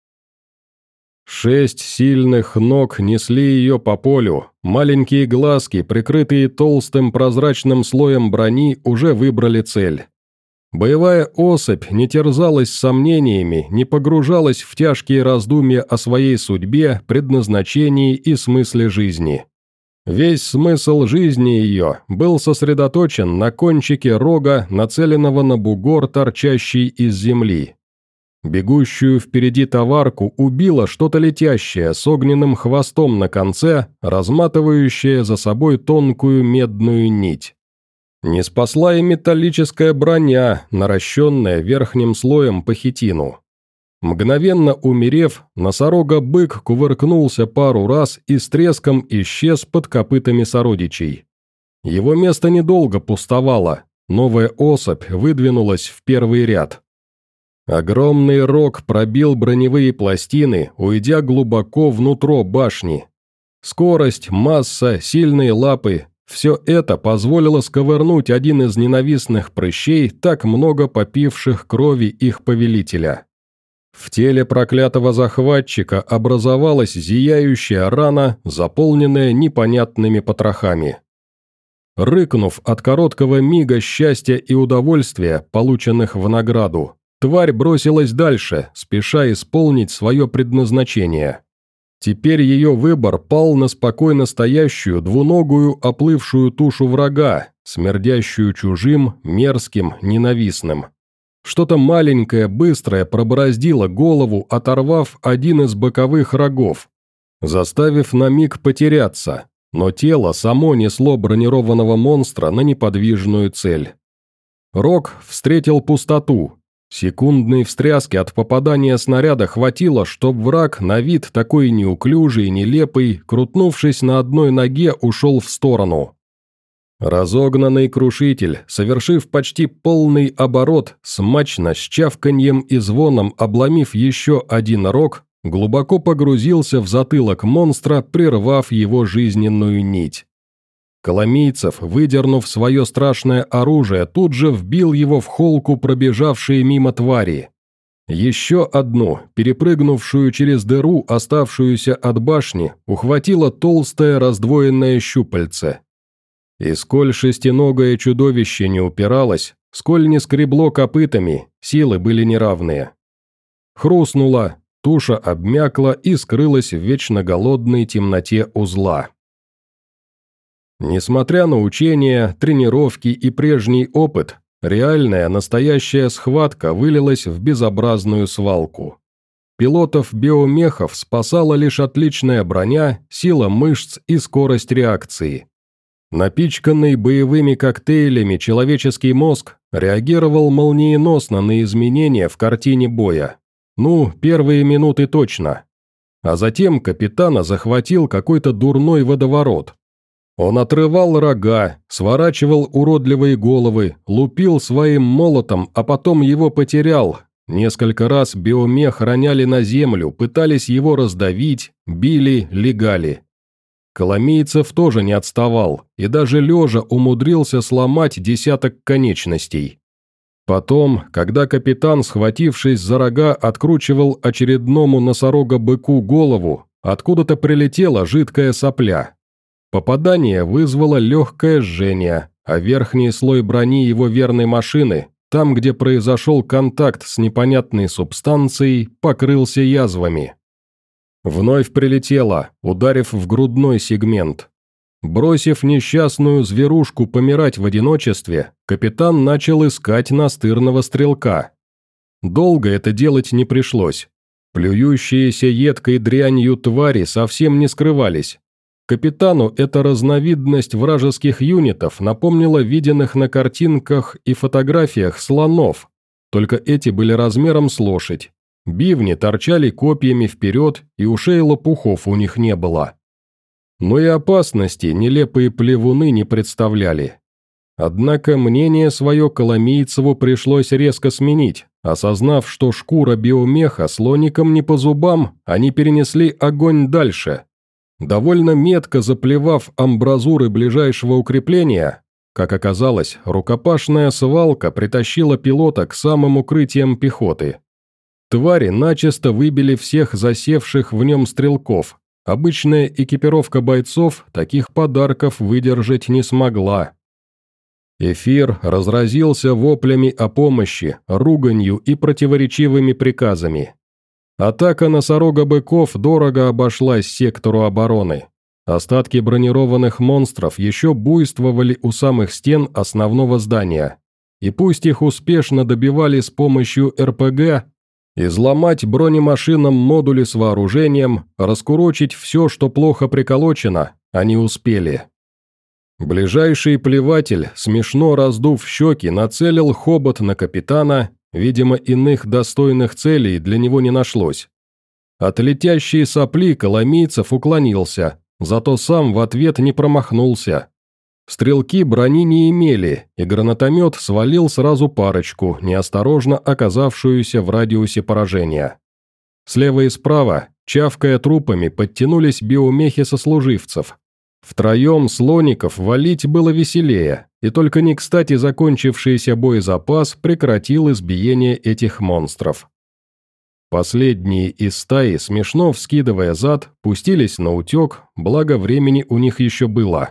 Шесть сильных ног несли ее по полю, маленькие глазки, прикрытые толстым прозрачным слоем брони, уже выбрали цель. Боевая особь не терзалась сомнениями, не погружалась в тяжкие раздумья о своей судьбе, предназначении и смысле жизни. Весь смысл жизни ее был сосредоточен на кончике рога, нацеленного на бугор, торчащий из земли. Бегущую впереди товарку убило что-то летящее с огненным хвостом на конце, разматывающее за собой тонкую медную нить. Не спасла и металлическая броня, наращенная верхним слоем по хитину. Мгновенно умерев, носорога-бык кувыркнулся пару раз и с треском исчез под копытами сородичей. Его место недолго пустовало, новая особь выдвинулась в первый ряд. Огромный рог пробил броневые пластины, уйдя глубоко внутрь башни. Скорость, масса, сильные лапы – все это позволило сковырнуть один из ненавистных прыщей, так много попивших крови их повелителя. В теле проклятого захватчика образовалась зияющая рана, заполненная непонятными потрохами. Рыкнув от короткого мига счастья и удовольствия, полученных в награду, тварь бросилась дальше, спеша исполнить свое предназначение. Теперь ее выбор пал на спокойно стоящую двуногую оплывшую тушу врага, смердящую чужим, мерзким, ненавистным. Что-то маленькое, быстрое пробороздило голову, оторвав один из боковых рогов, заставив на миг потеряться, но тело само несло бронированного монстра на неподвижную цель. Рог встретил пустоту. Секундной встряски от попадания снаряда хватило, чтоб враг, на вид такой неуклюжий и нелепый, крутнувшись на одной ноге, ушел в сторону. Разогнанный крушитель, совершив почти полный оборот, смачно, с чавканьем и звоном обломив еще один рог, глубоко погрузился в затылок монстра, прервав его жизненную нить. Коломийцев, выдернув свое страшное оружие, тут же вбил его в холку пробежавшие мимо твари. Еще одну, перепрыгнувшую через дыру, оставшуюся от башни, ухватило толстое раздвоенное щупальце. И сколь шестиногое чудовище не упиралось, сколь не скребло копытами, силы были неравные. Хрустнуло, туша обмякла и скрылась в вечно голодной темноте узла. Несмотря на учения, тренировки и прежний опыт, реальная настоящая схватка вылилась в безобразную свалку. Пилотов биомехов спасала лишь отличная броня, сила мышц и скорость реакции. Напичканный боевыми коктейлями человеческий мозг реагировал молниеносно на изменения в картине боя. Ну, первые минуты точно. А затем капитана захватил какой-то дурной водоворот. Он отрывал рога, сворачивал уродливые головы, лупил своим молотом, а потом его потерял. Несколько раз биомех роняли на землю, пытались его раздавить, били, легали. Коломийцев тоже не отставал, и даже лежа умудрился сломать десяток конечностей. Потом, когда капитан, схватившись за рога, откручивал очередному носорога-быку голову, откуда-то прилетела жидкая сопля. Попадание вызвало легкое жжение, а верхний слой брони его верной машины, там, где произошел контакт с непонятной субстанцией, покрылся язвами. Вновь прилетело, ударив в грудной сегмент. Бросив несчастную зверушку помирать в одиночестве, капитан начал искать настырного стрелка. Долго это делать не пришлось. Плюющиеся едкой дрянью твари совсем не скрывались. Капитану эта разновидность вражеских юнитов напомнила виденных на картинках и фотографиях слонов, только эти были размером с лошадь. Бивни торчали копьями вперед, и ушей лопухов у них не было. Но и опасности нелепые плевуны не представляли. Однако мнение свое Коломийцеву пришлось резко сменить. Осознав, что шкура биомеха слоникам не по зубам, они перенесли огонь дальше. Довольно метко заплевав амбразуры ближайшего укрепления, как оказалось, рукопашная свалка притащила пилота к самым укрытиям пехоты. Твари начисто выбили всех засевших в нем стрелков. Обычная экипировка бойцов таких подарков выдержать не смогла. Эфир разразился воплями о помощи, руганью и противоречивыми приказами. Атака носорога-быков дорого обошлась сектору обороны. Остатки бронированных монстров еще буйствовали у самых стен основного здания. И пусть их успешно добивали с помощью эр пэ гэ, изломать бронемашинам модули с вооружением, раскурочить все, что плохо приколочено, они успели. Ближайший плеватель, смешно раздув щеки, нацелил хобот на капитана, видимо, иных достойных целей для него не нашлось. От летящей сопли Коломийцев уклонился, зато сам в ответ не промахнулся. Стрелки брони не имели, и гранатомет свалил сразу парочку, неосторожно оказавшуюся в радиусе поражения. Слева и справа, чавкая трупами, подтянулись биомехи сослуживцев. Втроем слоников валить было веселее, и только не кстати закончившийся боезапас прекратил избиение этих монстров. Последние из стаи, смешно вскидывая зад, пустились на утек, благо времени у них еще было.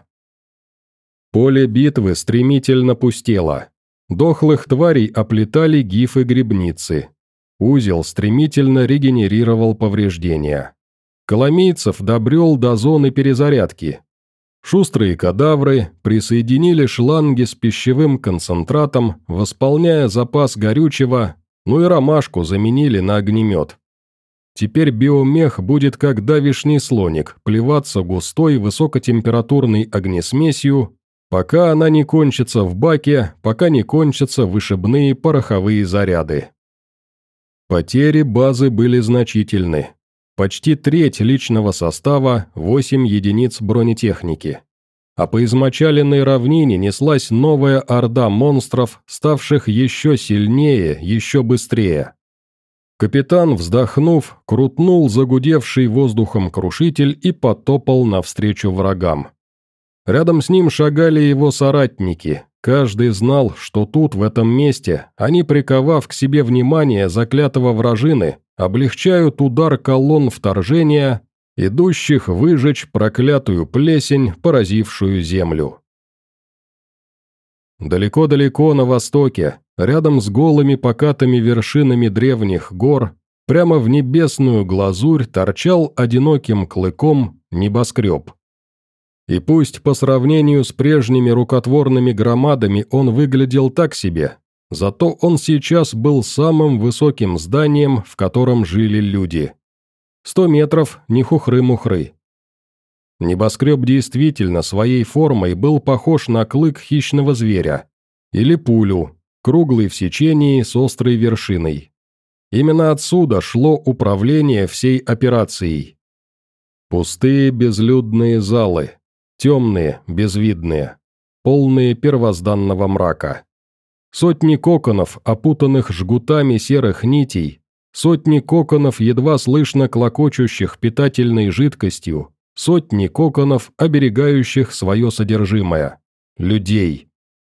Поле битвы стремительно пустело. Дохлых тварей оплетали гифы-гребницы. Узел стремительно регенерировал повреждения. Коломийцев добрел до зоны перезарядки. Шустрые кадавры присоединили шланги с пищевым концентратом, восполняя запас горючего, ну и ромашку заменили на огнемет. Теперь биомех будет как давишний слоник, плеваться густой высокотемпературной огнесмесью, пока она не кончится в баке, пока не кончатся вышибные пороховые заряды. Потери базы были значительны. Почти треть личного состава, восемь единиц бронетехники. А по измочаленной равнине неслась новая орда монстров, ставших еще сильнее, еще быстрее. Капитан, вздохнув, крутнул загудевший воздухом крушитель и потопал навстречу врагам. Рядом с ним шагали его соратники. Каждый знал, что тут, в этом месте, они, приковав к себе внимание заклятого вражины, облегчают удар колонн вторжения, идущих выжечь проклятую плесень, поразившую землю. Далеко-далеко на востоке, рядом с голыми покатыми вершинами древних гор, прямо в небесную глазурь торчал одиноким клыком небоскреб. И пусть по сравнению с прежними рукотворными громадами он выглядел так себе, зато он сейчас был самым высоким зданием, в котором жили люди. Сто метров, не хухры-мухры. Небоскреб действительно своей формой был похож на клык хищного зверя. Или пулю, круглый в сечении с острой вершиной. Именно отсюда шло управление всей операцией. Пустые безлюдные залы. Темные, безвидные, полные первозданного мрака. Сотни коконов, опутанных жгутами серых нитей, сотни коконов, едва слышно клокочущих питательной жидкостью, сотни коконов, оберегающих свое содержимое. Людей.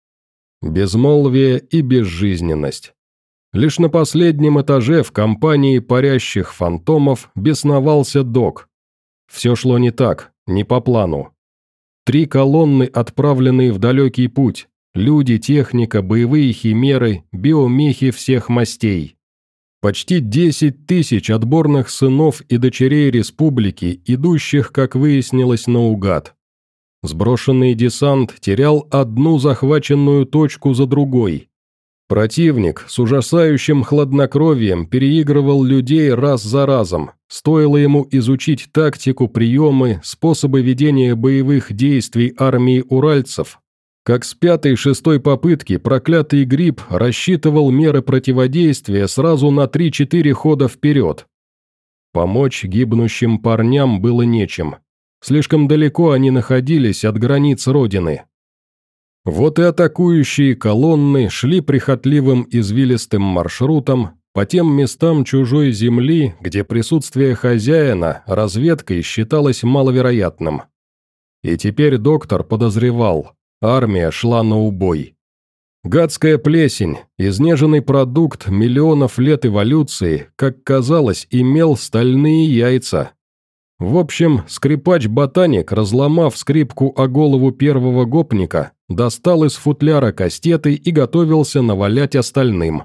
Безмолвие и безжизненность. Лишь на последнем этаже в компании парящих фантомов бесновался док. Все шло не так, не по плану. Три колонны, отправленные в далекий путь, люди, техника, боевые химеры, биомехи всех мастей. Почти десять тысяч отборных сынов и дочерей республики, идущих, как выяснилось, наугад. Сброшенный десант терял одну захваченную точку за другой. Противник с ужасающим хладнокровием переигрывал людей раз за разом, стоило ему изучить тактику, приемы, способы ведения боевых действий армии уральцев, как с пятой-шестой попытки проклятый гриб рассчитывал меры противодействия сразу на три-четыре хода вперед. Помочь гибнущим парням было нечем. Слишком далеко они находились от границ Родины. Вот и атакующие колонны шли прихотливым извилистым маршрутом по тем местам чужой земли, где присутствие хозяина разведкой считалось маловероятным. И теперь доктор подозревал, армия шла на убой. Гадская плесень, изнеженный продукт миллионов лет эволюции, как казалось, имел стальные яйца. В общем, скрипач-ботаник, разломав скрипку о голову первого гопника, достал из футляра кастеты и готовился навалять остальным.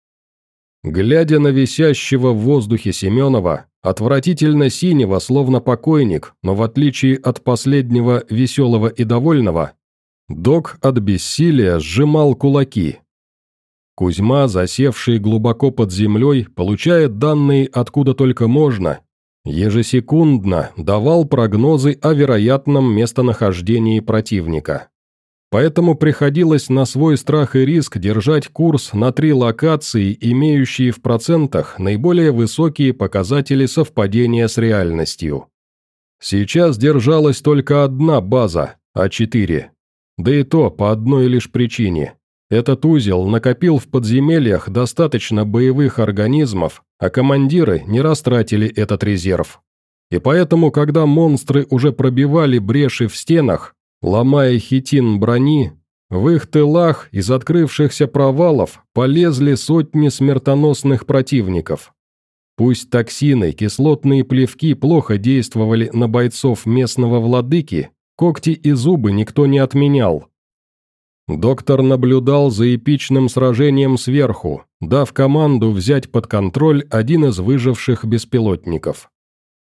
Глядя на висящего в воздухе Семенова, отвратительно синего, словно покойник, но в отличие от последнего веселого и довольного, док от бессилия сжимал кулаки. Кузьма, засевший глубоко под землей, получает данные откуда только можно, ежесекундно давал прогнозы о вероятном местонахождении противника. Поэтому приходилось на свой страх и риск держать курс на три локации, имеющие в процентах наиболее высокие показатели совпадения с реальностью. Сейчас держалась только одна база, А четыре. Да и то по одной лишь причине. Этот узел накопил в подземельях достаточно боевых организмов, а командиры не растратили этот резерв. И поэтому, когда монстры уже пробивали бреши в стенах, ломая хитин брони, в их тылах из открывшихся провалов полезли сотни смертоносных противников. Пусть токсины, кислотные плевки плохо действовали на бойцов местного владыки, когти и зубы никто не отменял. Доктор наблюдал за эпичным сражением сверху, дав команду взять под контроль один из выживших беспилотников.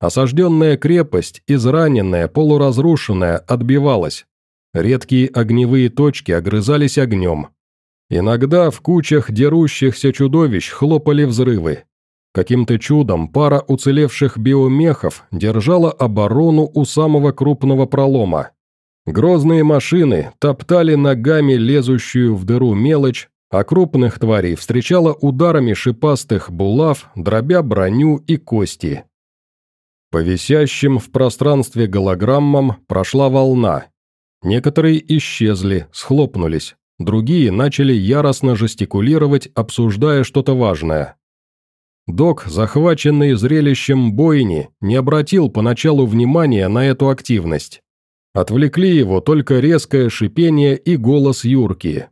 Осажденная крепость, израненная, полуразрушенная, отбивалась. Редкие огневые точки огрызались огнем. Иногда в кучах дерущихся чудовищ хлопали взрывы. Каким-то чудом пара уцелевших биомехов держала оборону у самого крупного пролома. Грозные машины топтали ногами лезущую в дыру мелочь, а крупных тварей встречала ударами шипастых булав, дробя броню и кости. По висящим в пространстве голограммам прошла волна. Некоторые исчезли, схлопнулись, другие начали яростно жестикулировать, обсуждая что-то важное. Док, захваченный зрелищем бойни, не обратил поначалу внимания на эту активность. Отвлекли его только резкое шипение и голос Юрки.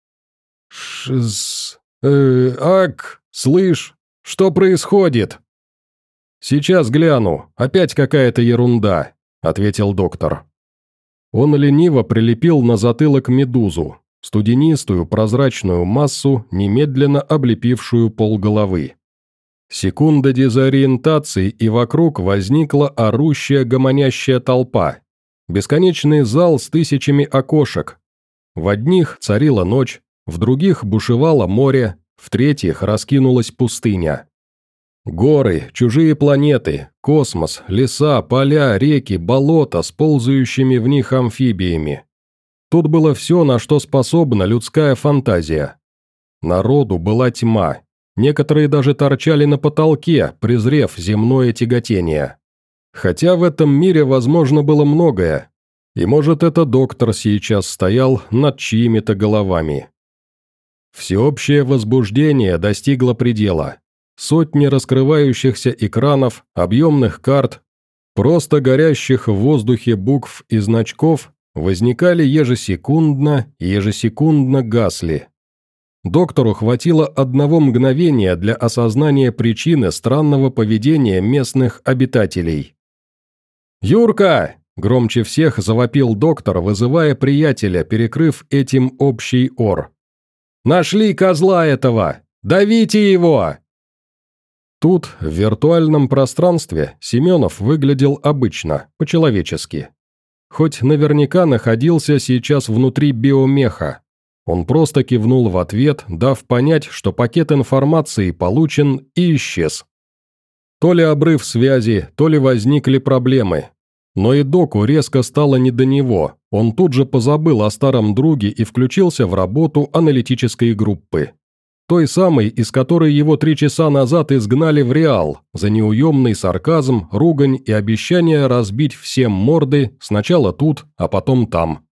«Шз... э... ак... слышь, что происходит?» «Сейчас гляну, опять какая-то ерунда», — ответил доктор. Он лениво прилепил на затылок медузу, студенистую прозрачную массу, немедленно облепившую полголовы. Секунда дезориентации, и вокруг возникла орущая гомонящая толпа. Бесконечный зал с тысячами окошек. В одних царила ночь, в других бушевало море, в третьих раскинулась пустыня. Горы, чужие планеты, космос, леса, поля, реки, болота с ползающими в них амфибиями. Тут было все, на что способна людская фантазия. Народу была тьма. Некоторые даже торчали на потолке, презрев земное тяготение. Хотя в этом мире возможно было многое. И может, это доктор сейчас стоял над чьими-то головами. Всеобщее возбуждение достигло предела. Сотни раскрывающихся экранов, объемных карт, просто горящих в воздухе букв и значков возникали ежесекундно и ежесекундно гасли. Доктору хватило одного мгновения для осознания причины странного поведения местных обитателей. «Юрка!» – громче всех завопил доктор, вызывая приятеля, перекрыв этим общий ор. «Нашли козла этого! Давите его!» Тут, в виртуальном пространстве, Семенов выглядел обычно, по-человечески. Хоть наверняка находился сейчас внутри биомеха. Он просто кивнул в ответ, дав понять, что пакет информации получен, и исчез. То ли обрыв связи, то ли возникли проблемы. Но и доку резко стало не до него, он тут же позабыл о старом друге и включился в работу аналитической группы. Той самой, из которой его три часа назад изгнали в Реал, за неуемный сарказм, ругань и обещание разбить всем морды сначала тут, а потом там.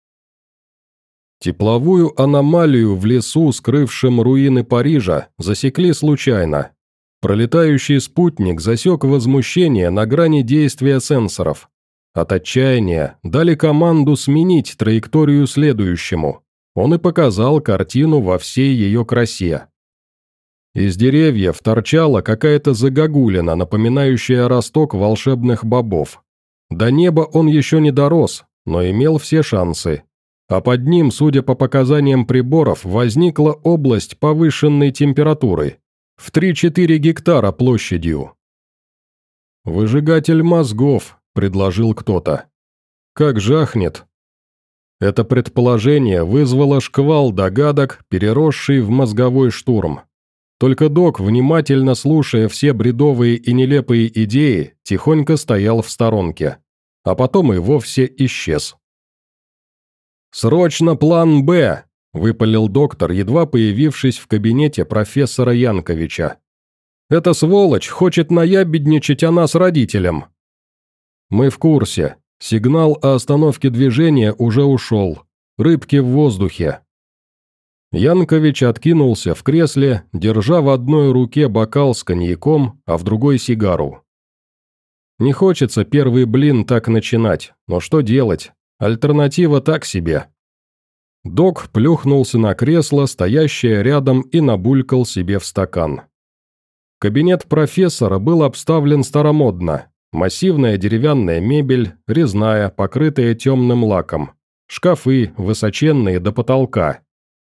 Тепловую аномалию в лесу, скрывшем руины Парижа, засекли случайно. Пролетающий спутник засек возмущение на грани действия сенсоров. От отчаяния дали команду сменить траекторию следующему. Он и показал картину во всей ее красе. Из деревьев торчала какая-то загогулина, напоминающая росток волшебных бобов. До неба он еще не дорос, но имел все шансы. А под ним, судя по показаниям приборов, возникла область повышенной температуры в три-четыре гектара площадью. «Выжигатель мозгов», — предложил кто-то. «Как жахнет». Это предположение вызвало шквал догадок, переросший в мозговой штурм. Только док, внимательно слушая все бредовые и нелепые идеи, тихонько стоял в сторонке. А потом и вовсе исчез. «Срочно план «Б», – выпалил доктор, едва появившись в кабинете профессора Янковича. «Эта сволочь хочет наябедничать о нас родителям». «Мы в курсе. Сигнал о остановке движения уже ушел. Рыбки в воздухе». Янкович откинулся в кресле, держа в одной руке бокал с коньяком, а в другой сигару. «Не хочется первый блин так начинать, но что делать? Альтернатива так себе». Док плюхнулся на кресло, стоящее рядом, и набулькал себе в стакан. Кабинет профессора был обставлен старомодно. Массивная деревянная мебель, резная, покрытая темным лаком. Шкафы, высоченные до потолка.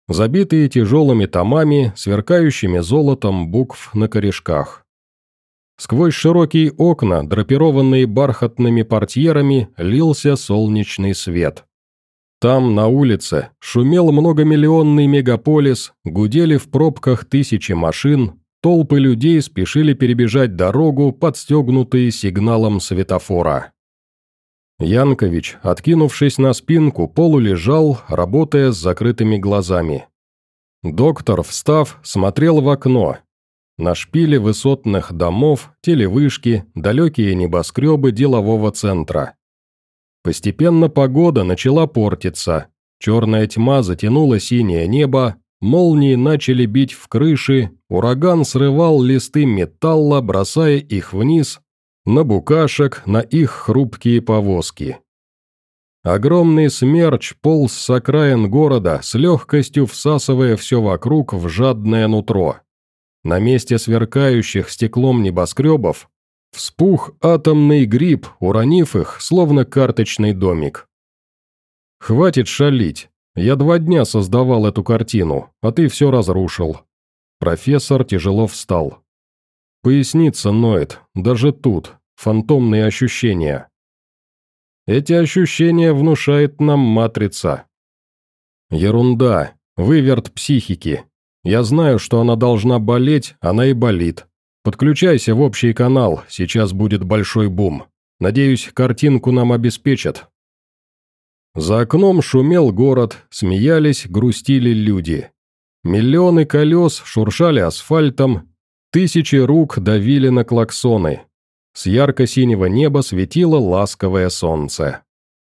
Забитые тяжелыми томами, сверкающими золотом букв на корешках. Сквозь широкие окна, драпированные бархатными портьерами, лился солнечный свет. Там, на улице, шумел многомиллионный мегаполис, гудели в пробках тысячи машин, толпы людей спешили перебежать дорогу, подстегнутые сигналом светофора. Янкович, откинувшись на спинку, полулежал, работая с закрытыми глазами. Доктор, встав, смотрел в окно. На шпиле высотных домов, телевышки, далекие небоскребы делового центра. Постепенно погода начала портиться, черная тьма затянула синее небо, молнии начали бить в крыши, ураган срывал листы металла, бросая их вниз, на букашек, на их хрупкие повозки. Огромный смерч полз с окраин города, с легкостью всасывая все вокруг в жадное нутро. На месте сверкающих стеклом небоскребов вспух атомный гриб, уронив их, словно карточный домик. «Хватит шалить. Я два дня создавал эту картину, а ты все разрушил». Профессор тяжело встал. Поясница ноет, даже тут, фантомные ощущения. Эти ощущения внушает нам матрица. Ерунда, выверт психики. Я знаю, что она должна болеть, она и болит. Подключайся в общий канал, сейчас будет большой бум. Надеюсь, картинку нам обеспечат. За окном шумел город, смеялись, грустили люди. Миллионы колес шуршали асфальтом, тысячи рук давили на клаксоны. С ярко-синего неба светило ласковое солнце.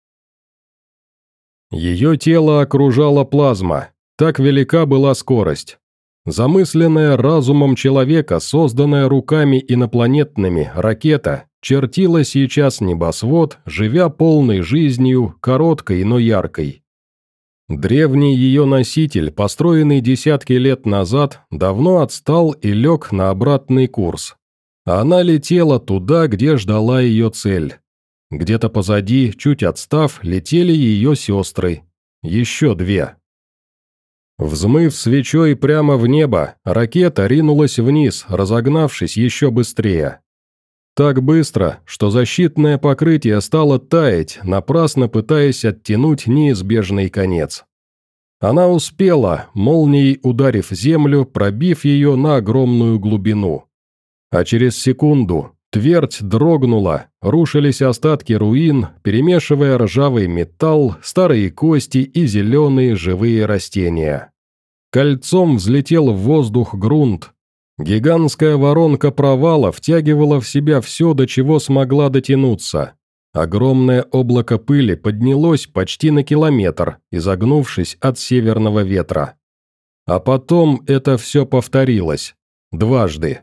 Ее тело окружала плазма, так велика была скорость. Замысленная разумом человека, созданная руками инопланетными, ракета чертила сейчас небосвод, живя полной жизнью, короткой, но яркой. Древний ее носитель, построенный десятки лет назад, давно отстал и лег на обратный курс. А она летела туда, где ждала ее цель. Где-то позади, чуть отстав, летели ее сестры. Еще две. Взмыв свечой прямо в небо, ракета ринулась вниз, разогнавшись еще быстрее. Так быстро, что защитное покрытие стало таять, напрасно пытаясь оттянуть неизбежный конец. Она успела, молнией ударив землю, пробив ее на огромную глубину. А через секунду твердь дрогнула, рушились остатки руин, перемешивая ржавый металл, старые кости и зеленые живые растения. Кольцом взлетел в воздух грунт. Гигантская воронка провала втягивала в себя все, до чего смогла дотянуться. Огромное облако пыли поднялось почти на километр, изогнувшись от северного ветра. А потом это все повторилось. Дважды.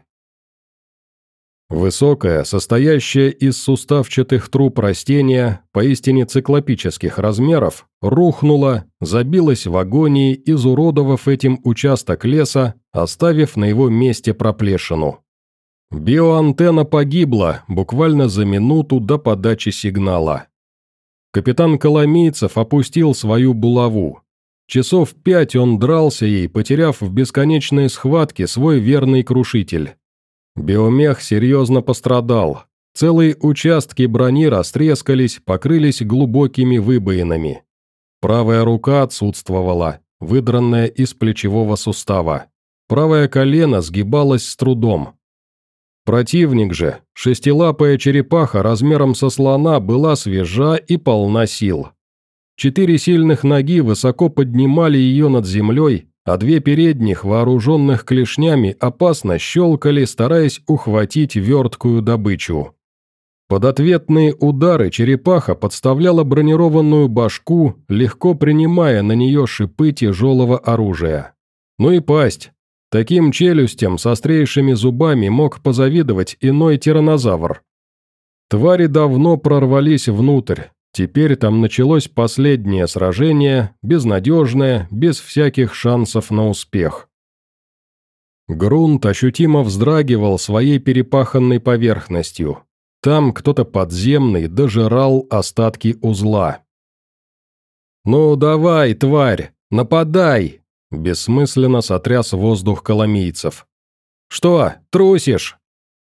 Высокое, состоящее из суставчатых труб растения, поистине циклопических размеров, рухнуло, забилось в агонии, изуродовав этим участок леса, оставив на его месте проплешину. Биоантенна погибла буквально за минуту до подачи сигнала. Капитан Коломийцев опустил свою булаву. Часов пять он дрался ей, потеряв в бесконечной схватке свой верный крушитель. Биомех серьезно пострадал. Целые участки брони растрескались, покрылись глубокими выбоинами. Правая рука отсутствовала, выдранная из плечевого сустава. Правое колено сгибалось с трудом. Противник же, шестилапая черепаха размером со слона, была свежа и полна сил. Четыре сильных ноги высоко поднимали ее над землей, а две передних, вооруженных клешнями, опасно щелкали, стараясь ухватить верткую добычу. Под ответные удары черепаха подставляла бронированную башку, легко принимая на нее шипы тяжелого оружия. Ну и пасть. Таким челюстям с острейшими зубами мог позавидовать иной тираннозавр. Твари давно прорвались внутрь. Теперь там началось последнее сражение, безнадежное, без всяких шансов на успех. Грунт ощутимо вздрагивал своей перепаханной поверхностью. Там кто-то подземный дожирал остатки узла. «Ну давай, тварь, нападай!» – бессмысленно сотряс воздух коломийцев. «Что, трусишь?»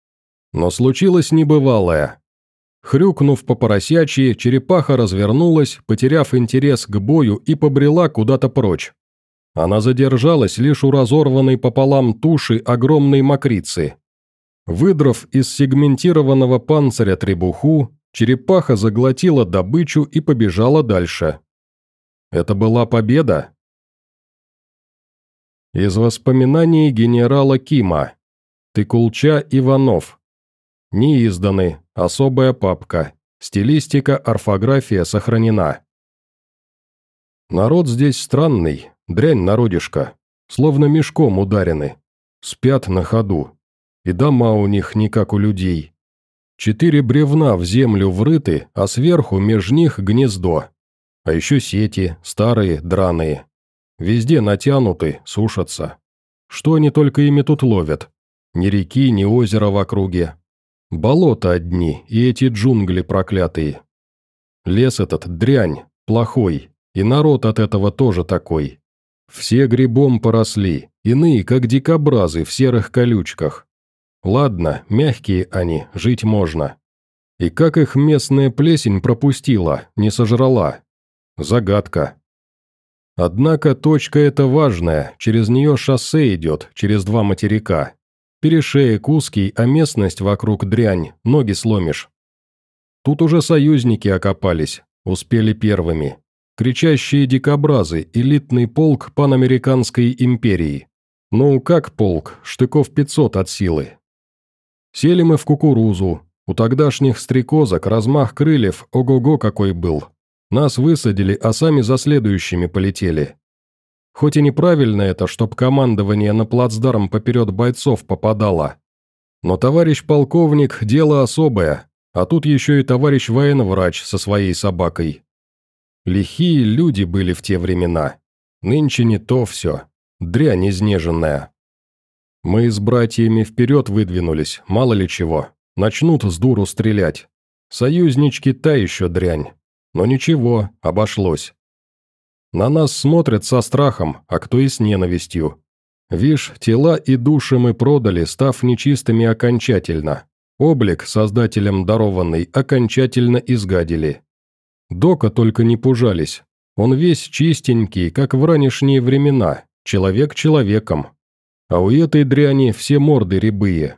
Но случилось небывалое. Хрюкнув по поросячьи, черепаха развернулась, потеряв интерес к бою и побрела куда-то прочь. Она задержалась лишь у разорванной пополам туши огромной мокрицы. Выдрав из сегментированного панциря требуху, черепаха заглотила добычу и побежала дальше. Это была победа? Из воспоминаний генерала Кима. Тыкулча Иванов. Не изданы. Особая папка. Стилистика, орфография сохранена. Народ здесь странный, дрянь народишко. Словно мешком ударены. Спят на ходу. И дома у них не как у людей. Четыре бревна в землю врыты, а сверху меж них гнездо. А еще сети, старые, драные. Везде натянуты, сушатся. Что они только ими тут ловят? Ни реки, ни озера в округе. Болота одни и эти джунгли проклятые. Лес этот дрянь, плохой, и народ от этого тоже такой. Все грибом поросли, иные, как дикобразы в серых колючках. Ладно, мягкие они, жить можно. И как их местная плесень пропустила, не сожрала? Загадка. Однако точка эта важная, через нее шоссе идет, через два материка. Перешеек узкий, а местность вокруг дрянь, ноги сломишь. Тут уже союзники окопались, успели первыми. Кричащие дикобразы, элитный полк панамериканской империи. Ну, как полк, штыков пятьсот от силы. Сели мы в кукурузу. У тогдашних стрекозок размах крыльев ого-го какой был. Нас высадили, а сами за следующими полетели. Хоть и неправильно это, чтоб командование на плацдарм поперед бойцов попадало. Но товарищ полковник – дело особое, а тут еще и товарищ военврач со своей собакой. Лихие люди были в те времена. Нынче не то все. Дрянь изнеженная. Мы с братьями вперед выдвинулись, мало ли чего. Начнут с дуру стрелять. Союзнички та еще дрянь. Но ничего, обошлось. На нас смотрят со страхом, а кто и с ненавистью. Вишь, тела и души мы продали, став нечистыми окончательно. Облик, создателем дарованный, окончательно изгадили. Дока только не пужались. Он весь чистенький, как в ранешние времена, человек человеком. А у этой дряни все морды рябые.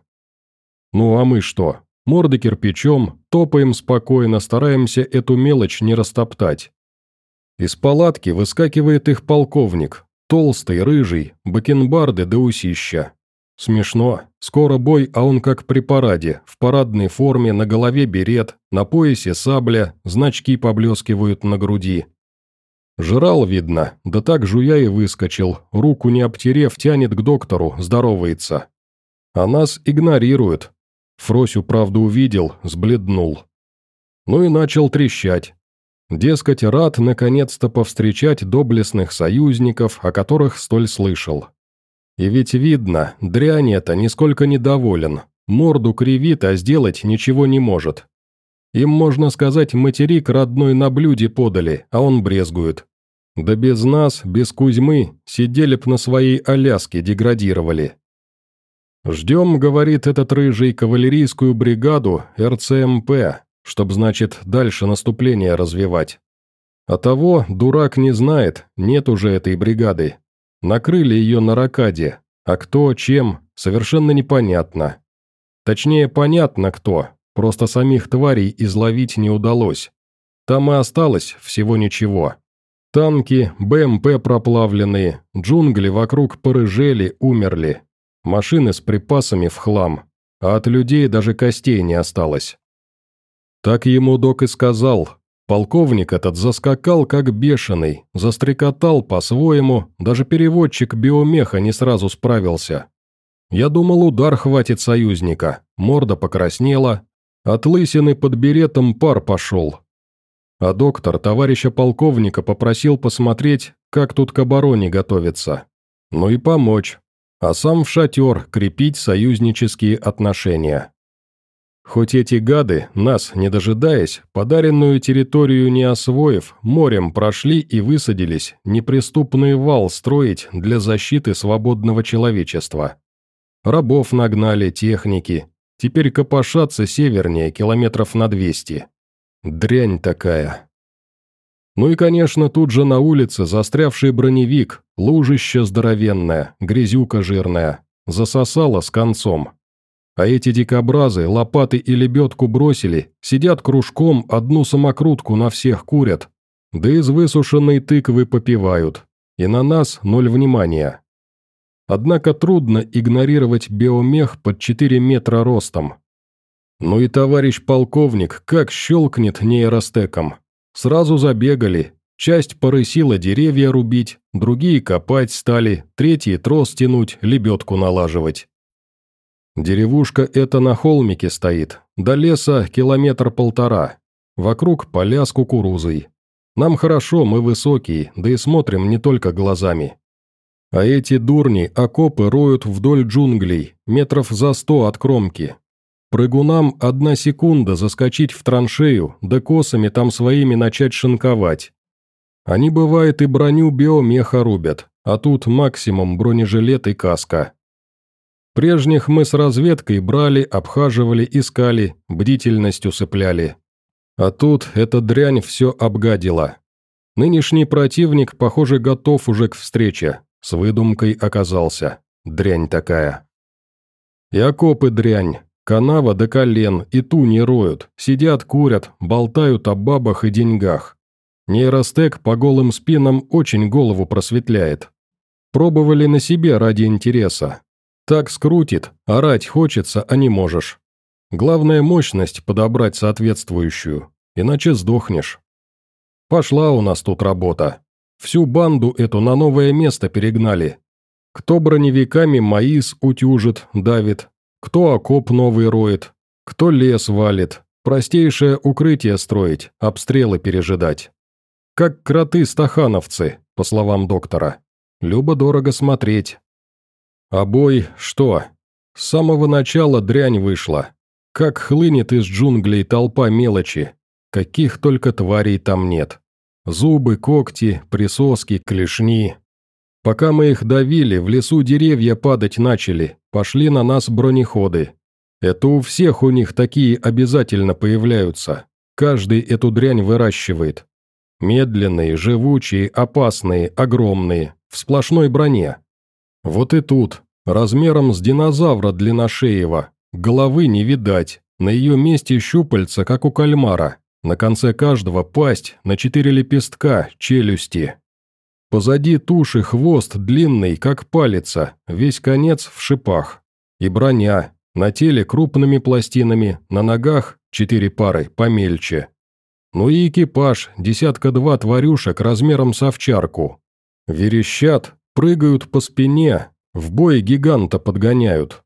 Ну а мы что? Морды кирпичом, топаем спокойно, стараемся эту мелочь не растоптать. Из палатки выскакивает их полковник, толстый, рыжий, бакенбарды да усища. Смешно, скоро бой, а он как при параде, в парадной форме, на голове берет, на поясе сабля, значки поблескивают на груди. Жрал, видно, да так жуя и выскочил, руку не обтерев, тянет к доктору, здоровается. А нас игнорируют. Фросю, правда, увидел, сбледнул. Ну и начал трещать. Дескать, рад наконец-то повстречать доблестных союзников, о которых столь слышал. И ведь видно, дрянь это нисколько недоволен, морду кривит, а сделать ничего не может. Им, можно сказать, материк родной на блюде подали, а он брезгует. Да без нас, без Кузьмы, сидели б на своей Аляске, деградировали. «Ждем, — говорит этот рыжий, — кавалерийскую бригаду эр цэ эм пэ, чтоб, значит, дальше наступление развивать. А того дурак не знает, нет уже этой бригады. Накрыли ее на ракаде, а кто, чем, совершенно непонятно. Точнее, понятно кто, просто самих тварей изловить не удалось. Там и осталось всего ничего. Танки, бэ эм пэ проплавленные, джунгли вокруг порыжели, умерли. Машины с припасами в хлам, а от людей даже костей не осталось». Так ему док и сказал. Полковник этот заскакал как бешеный, застрекотал по-своему, даже переводчик биомеха не сразу справился. Я думал, удар хватит союзника, морда покраснела, от лысины под беретом пар пошел. А доктор товарища полковника попросил посмотреть, как тут к обороне готовится. Ну и помочь, а сам в шатер крепить союзнические отношения. Хоть эти гады, нас не дожидаясь, подаренную территорию не освоив, морем прошли и высадились неприступный вал строить для защиты свободного человечества. Рабов нагнали, техники. теперь копошатся севернее километров на двести. Дрянь такая. Ну и, конечно, тут же на улице застрявший броневик, лужище здоровенное, грязюка жирная, засосало с концом. А эти дикобразы лопаты и лебедку бросили, сидят кружком, одну самокрутку на всех курят, да из высушенной тыквы попивают, и на нас ноль внимания. Однако трудно игнорировать биомех под четыре метра ростом. Ну и товарищ полковник как щелкнет нейростеком. Сразу забегали, часть порысила деревья рубить, другие копать стали, третьи трос тянуть, лебедку налаживать. Деревушка эта на холмике стоит, до леса километр-полтора, вокруг поля с кукурузой. Нам хорошо, мы высокие, да и смотрим не только глазами. А эти дурни окопы роют вдоль джунглей, метров за сто от кромки. Прыгунам одна секунда заскочить в траншею, да косами там своими начать шинковать. Они, бывает, и броню биомеха рубят, а тут максимум бронежилет и каска. Прежних мы с разведкой брали, обхаживали, искали, бдительность усыпляли. А тут эта дрянь все обгадила. Нынешний противник, похоже, готов уже к встрече, с выдумкой оказался. Дрянь такая. И окопы дрянь. Канава до колен, и ту не роют, сидят, курят, болтают о бабах и деньгах. Нейростек по голым спинам очень голову просветляет. Пробовали на себе ради интереса. Так скрутит, орать хочется, а не можешь. Главное мощность подобрать соответствующую, иначе сдохнешь. Пошла у нас тут работа. Всю банду эту на новое место перегнали. Кто броневиками маис утюжит, давит, кто окоп новый роет, кто лес валит, простейшее укрытие строить, обстрелы пережидать. Как кроты-стахановцы, по словам доктора. Любо-дорого смотреть. А бой что? С самого начала дрянь вышла. Как хлынет из джунглей толпа мелочи. Каких только тварей там нет. Зубы, когти, присоски, клешни. Пока мы их давили, в лесу деревья падать начали, пошли на нас бронеходы. Это у всех у них такие обязательно появляются. Каждый эту дрянь выращивает. Медленные, живучие, опасные, огромные, в сплошной броне. Вот и тут, размером с динозавра длинношеего, головы не видать, на ее месте щупальца, как у кальмара, на конце каждого пасть, на четыре лепестка, челюсти. Позади туши хвост длинный, как палица, весь конец в шипах. И броня, на теле крупными пластинами, на ногах четыре пары, помельче. Ну и экипаж, десятка-два тварюшек размером с овчарку. Верещат, прыгают по спине, в бой гиганта подгоняют.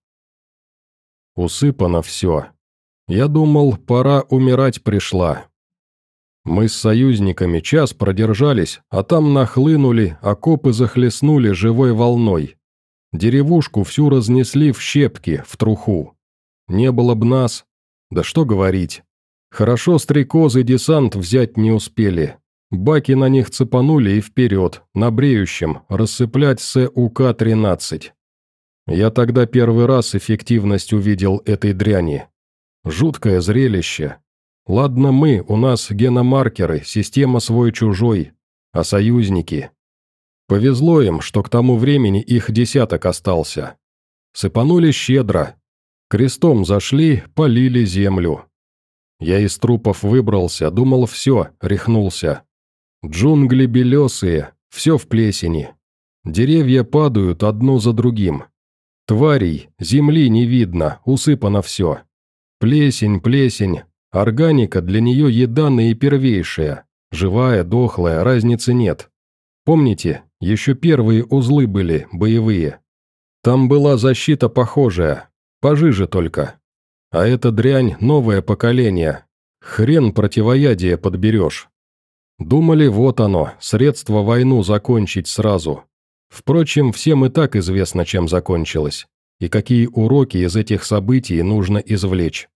Усыпано все. Я думал, пора умирать пришла. Мы с союзниками час продержались, а там нахлынули, окопы захлестнули живой волной. Деревушку всю разнесли в щепки, в труху. Не было б нас, да что говорить. Хорошо стрекозы десант взять не успели. Баки на них цепанули и вперед, на бреющем, рассыплять С У К тринадцать. Я тогда первый раз эффективность увидел этой дряни. Жуткое зрелище. Ладно мы, у нас геномаркеры, система свой-чужой, а союзники. Повезло им, что к тому времени их десяток остался. Сыпанули щедро. Крестом зашли, полили землю. Я из трупов выбрался, думал все, рехнулся. Джунгли белесые, все в плесени. Деревья падают одно за другим. Тварей, земли не видно, усыпано все. Плесень, плесень. Органика для нее еда наипервейшая. Живая, дохлая, разницы нет. Помните, еще первые узлы были, боевые. Там была защита похожая, пожиже только. А эта дрянь новое поколение. Хрен противоядие подберешь. Думали, вот оно, средство войну закончить сразу. Впрочем, всем и так известно, чем закончилось, и какие уроки из этих событий нужно извлечь.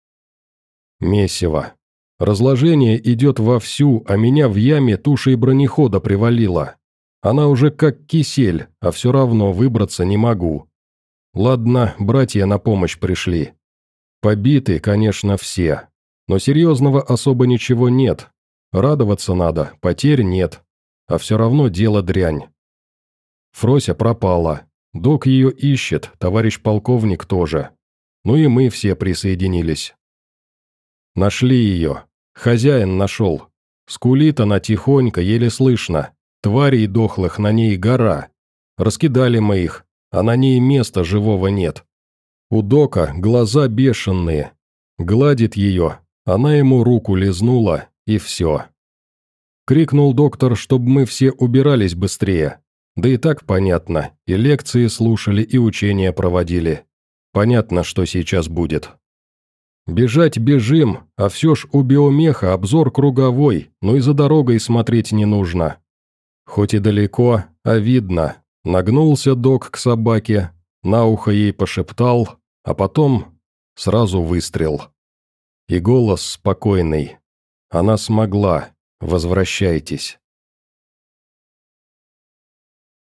Месиво. Разложение идет вовсю, а меня в яме тушей бронехода привалило. Она уже как кисель, а все равно выбраться не могу. Ладно, братья на помощь пришли. Побиты, конечно, все. Но серьезного особо ничего нет. Радоваться надо, потерь нет. А все равно дело дрянь. Фрося пропала. Док ее ищет, товарищ полковник тоже. Ну и мы все присоединились. Нашли ее. Хозяин нашел. Скулит она тихонько, еле слышно. Тварей дохлых на ней гора. Раскидали мы их, а на ней места живого нет. У Дока глаза бешеные. Гладит ее, она ему руку лизнула, и все. Крикнул доктор, чтобы мы все убирались быстрее. Да и так понятно, и лекции слушали, и учения проводили. Понятно, что сейчас будет. Бежать бежим, а все ж у биомеха обзор круговой, но и за дорогой смотреть не нужно. Хоть и далеко, а видно. Нагнулся док к собаке, на ухо ей пошептал, а потом сразу выстрел. И голос спокойный. Она смогла. Возвращайтесь.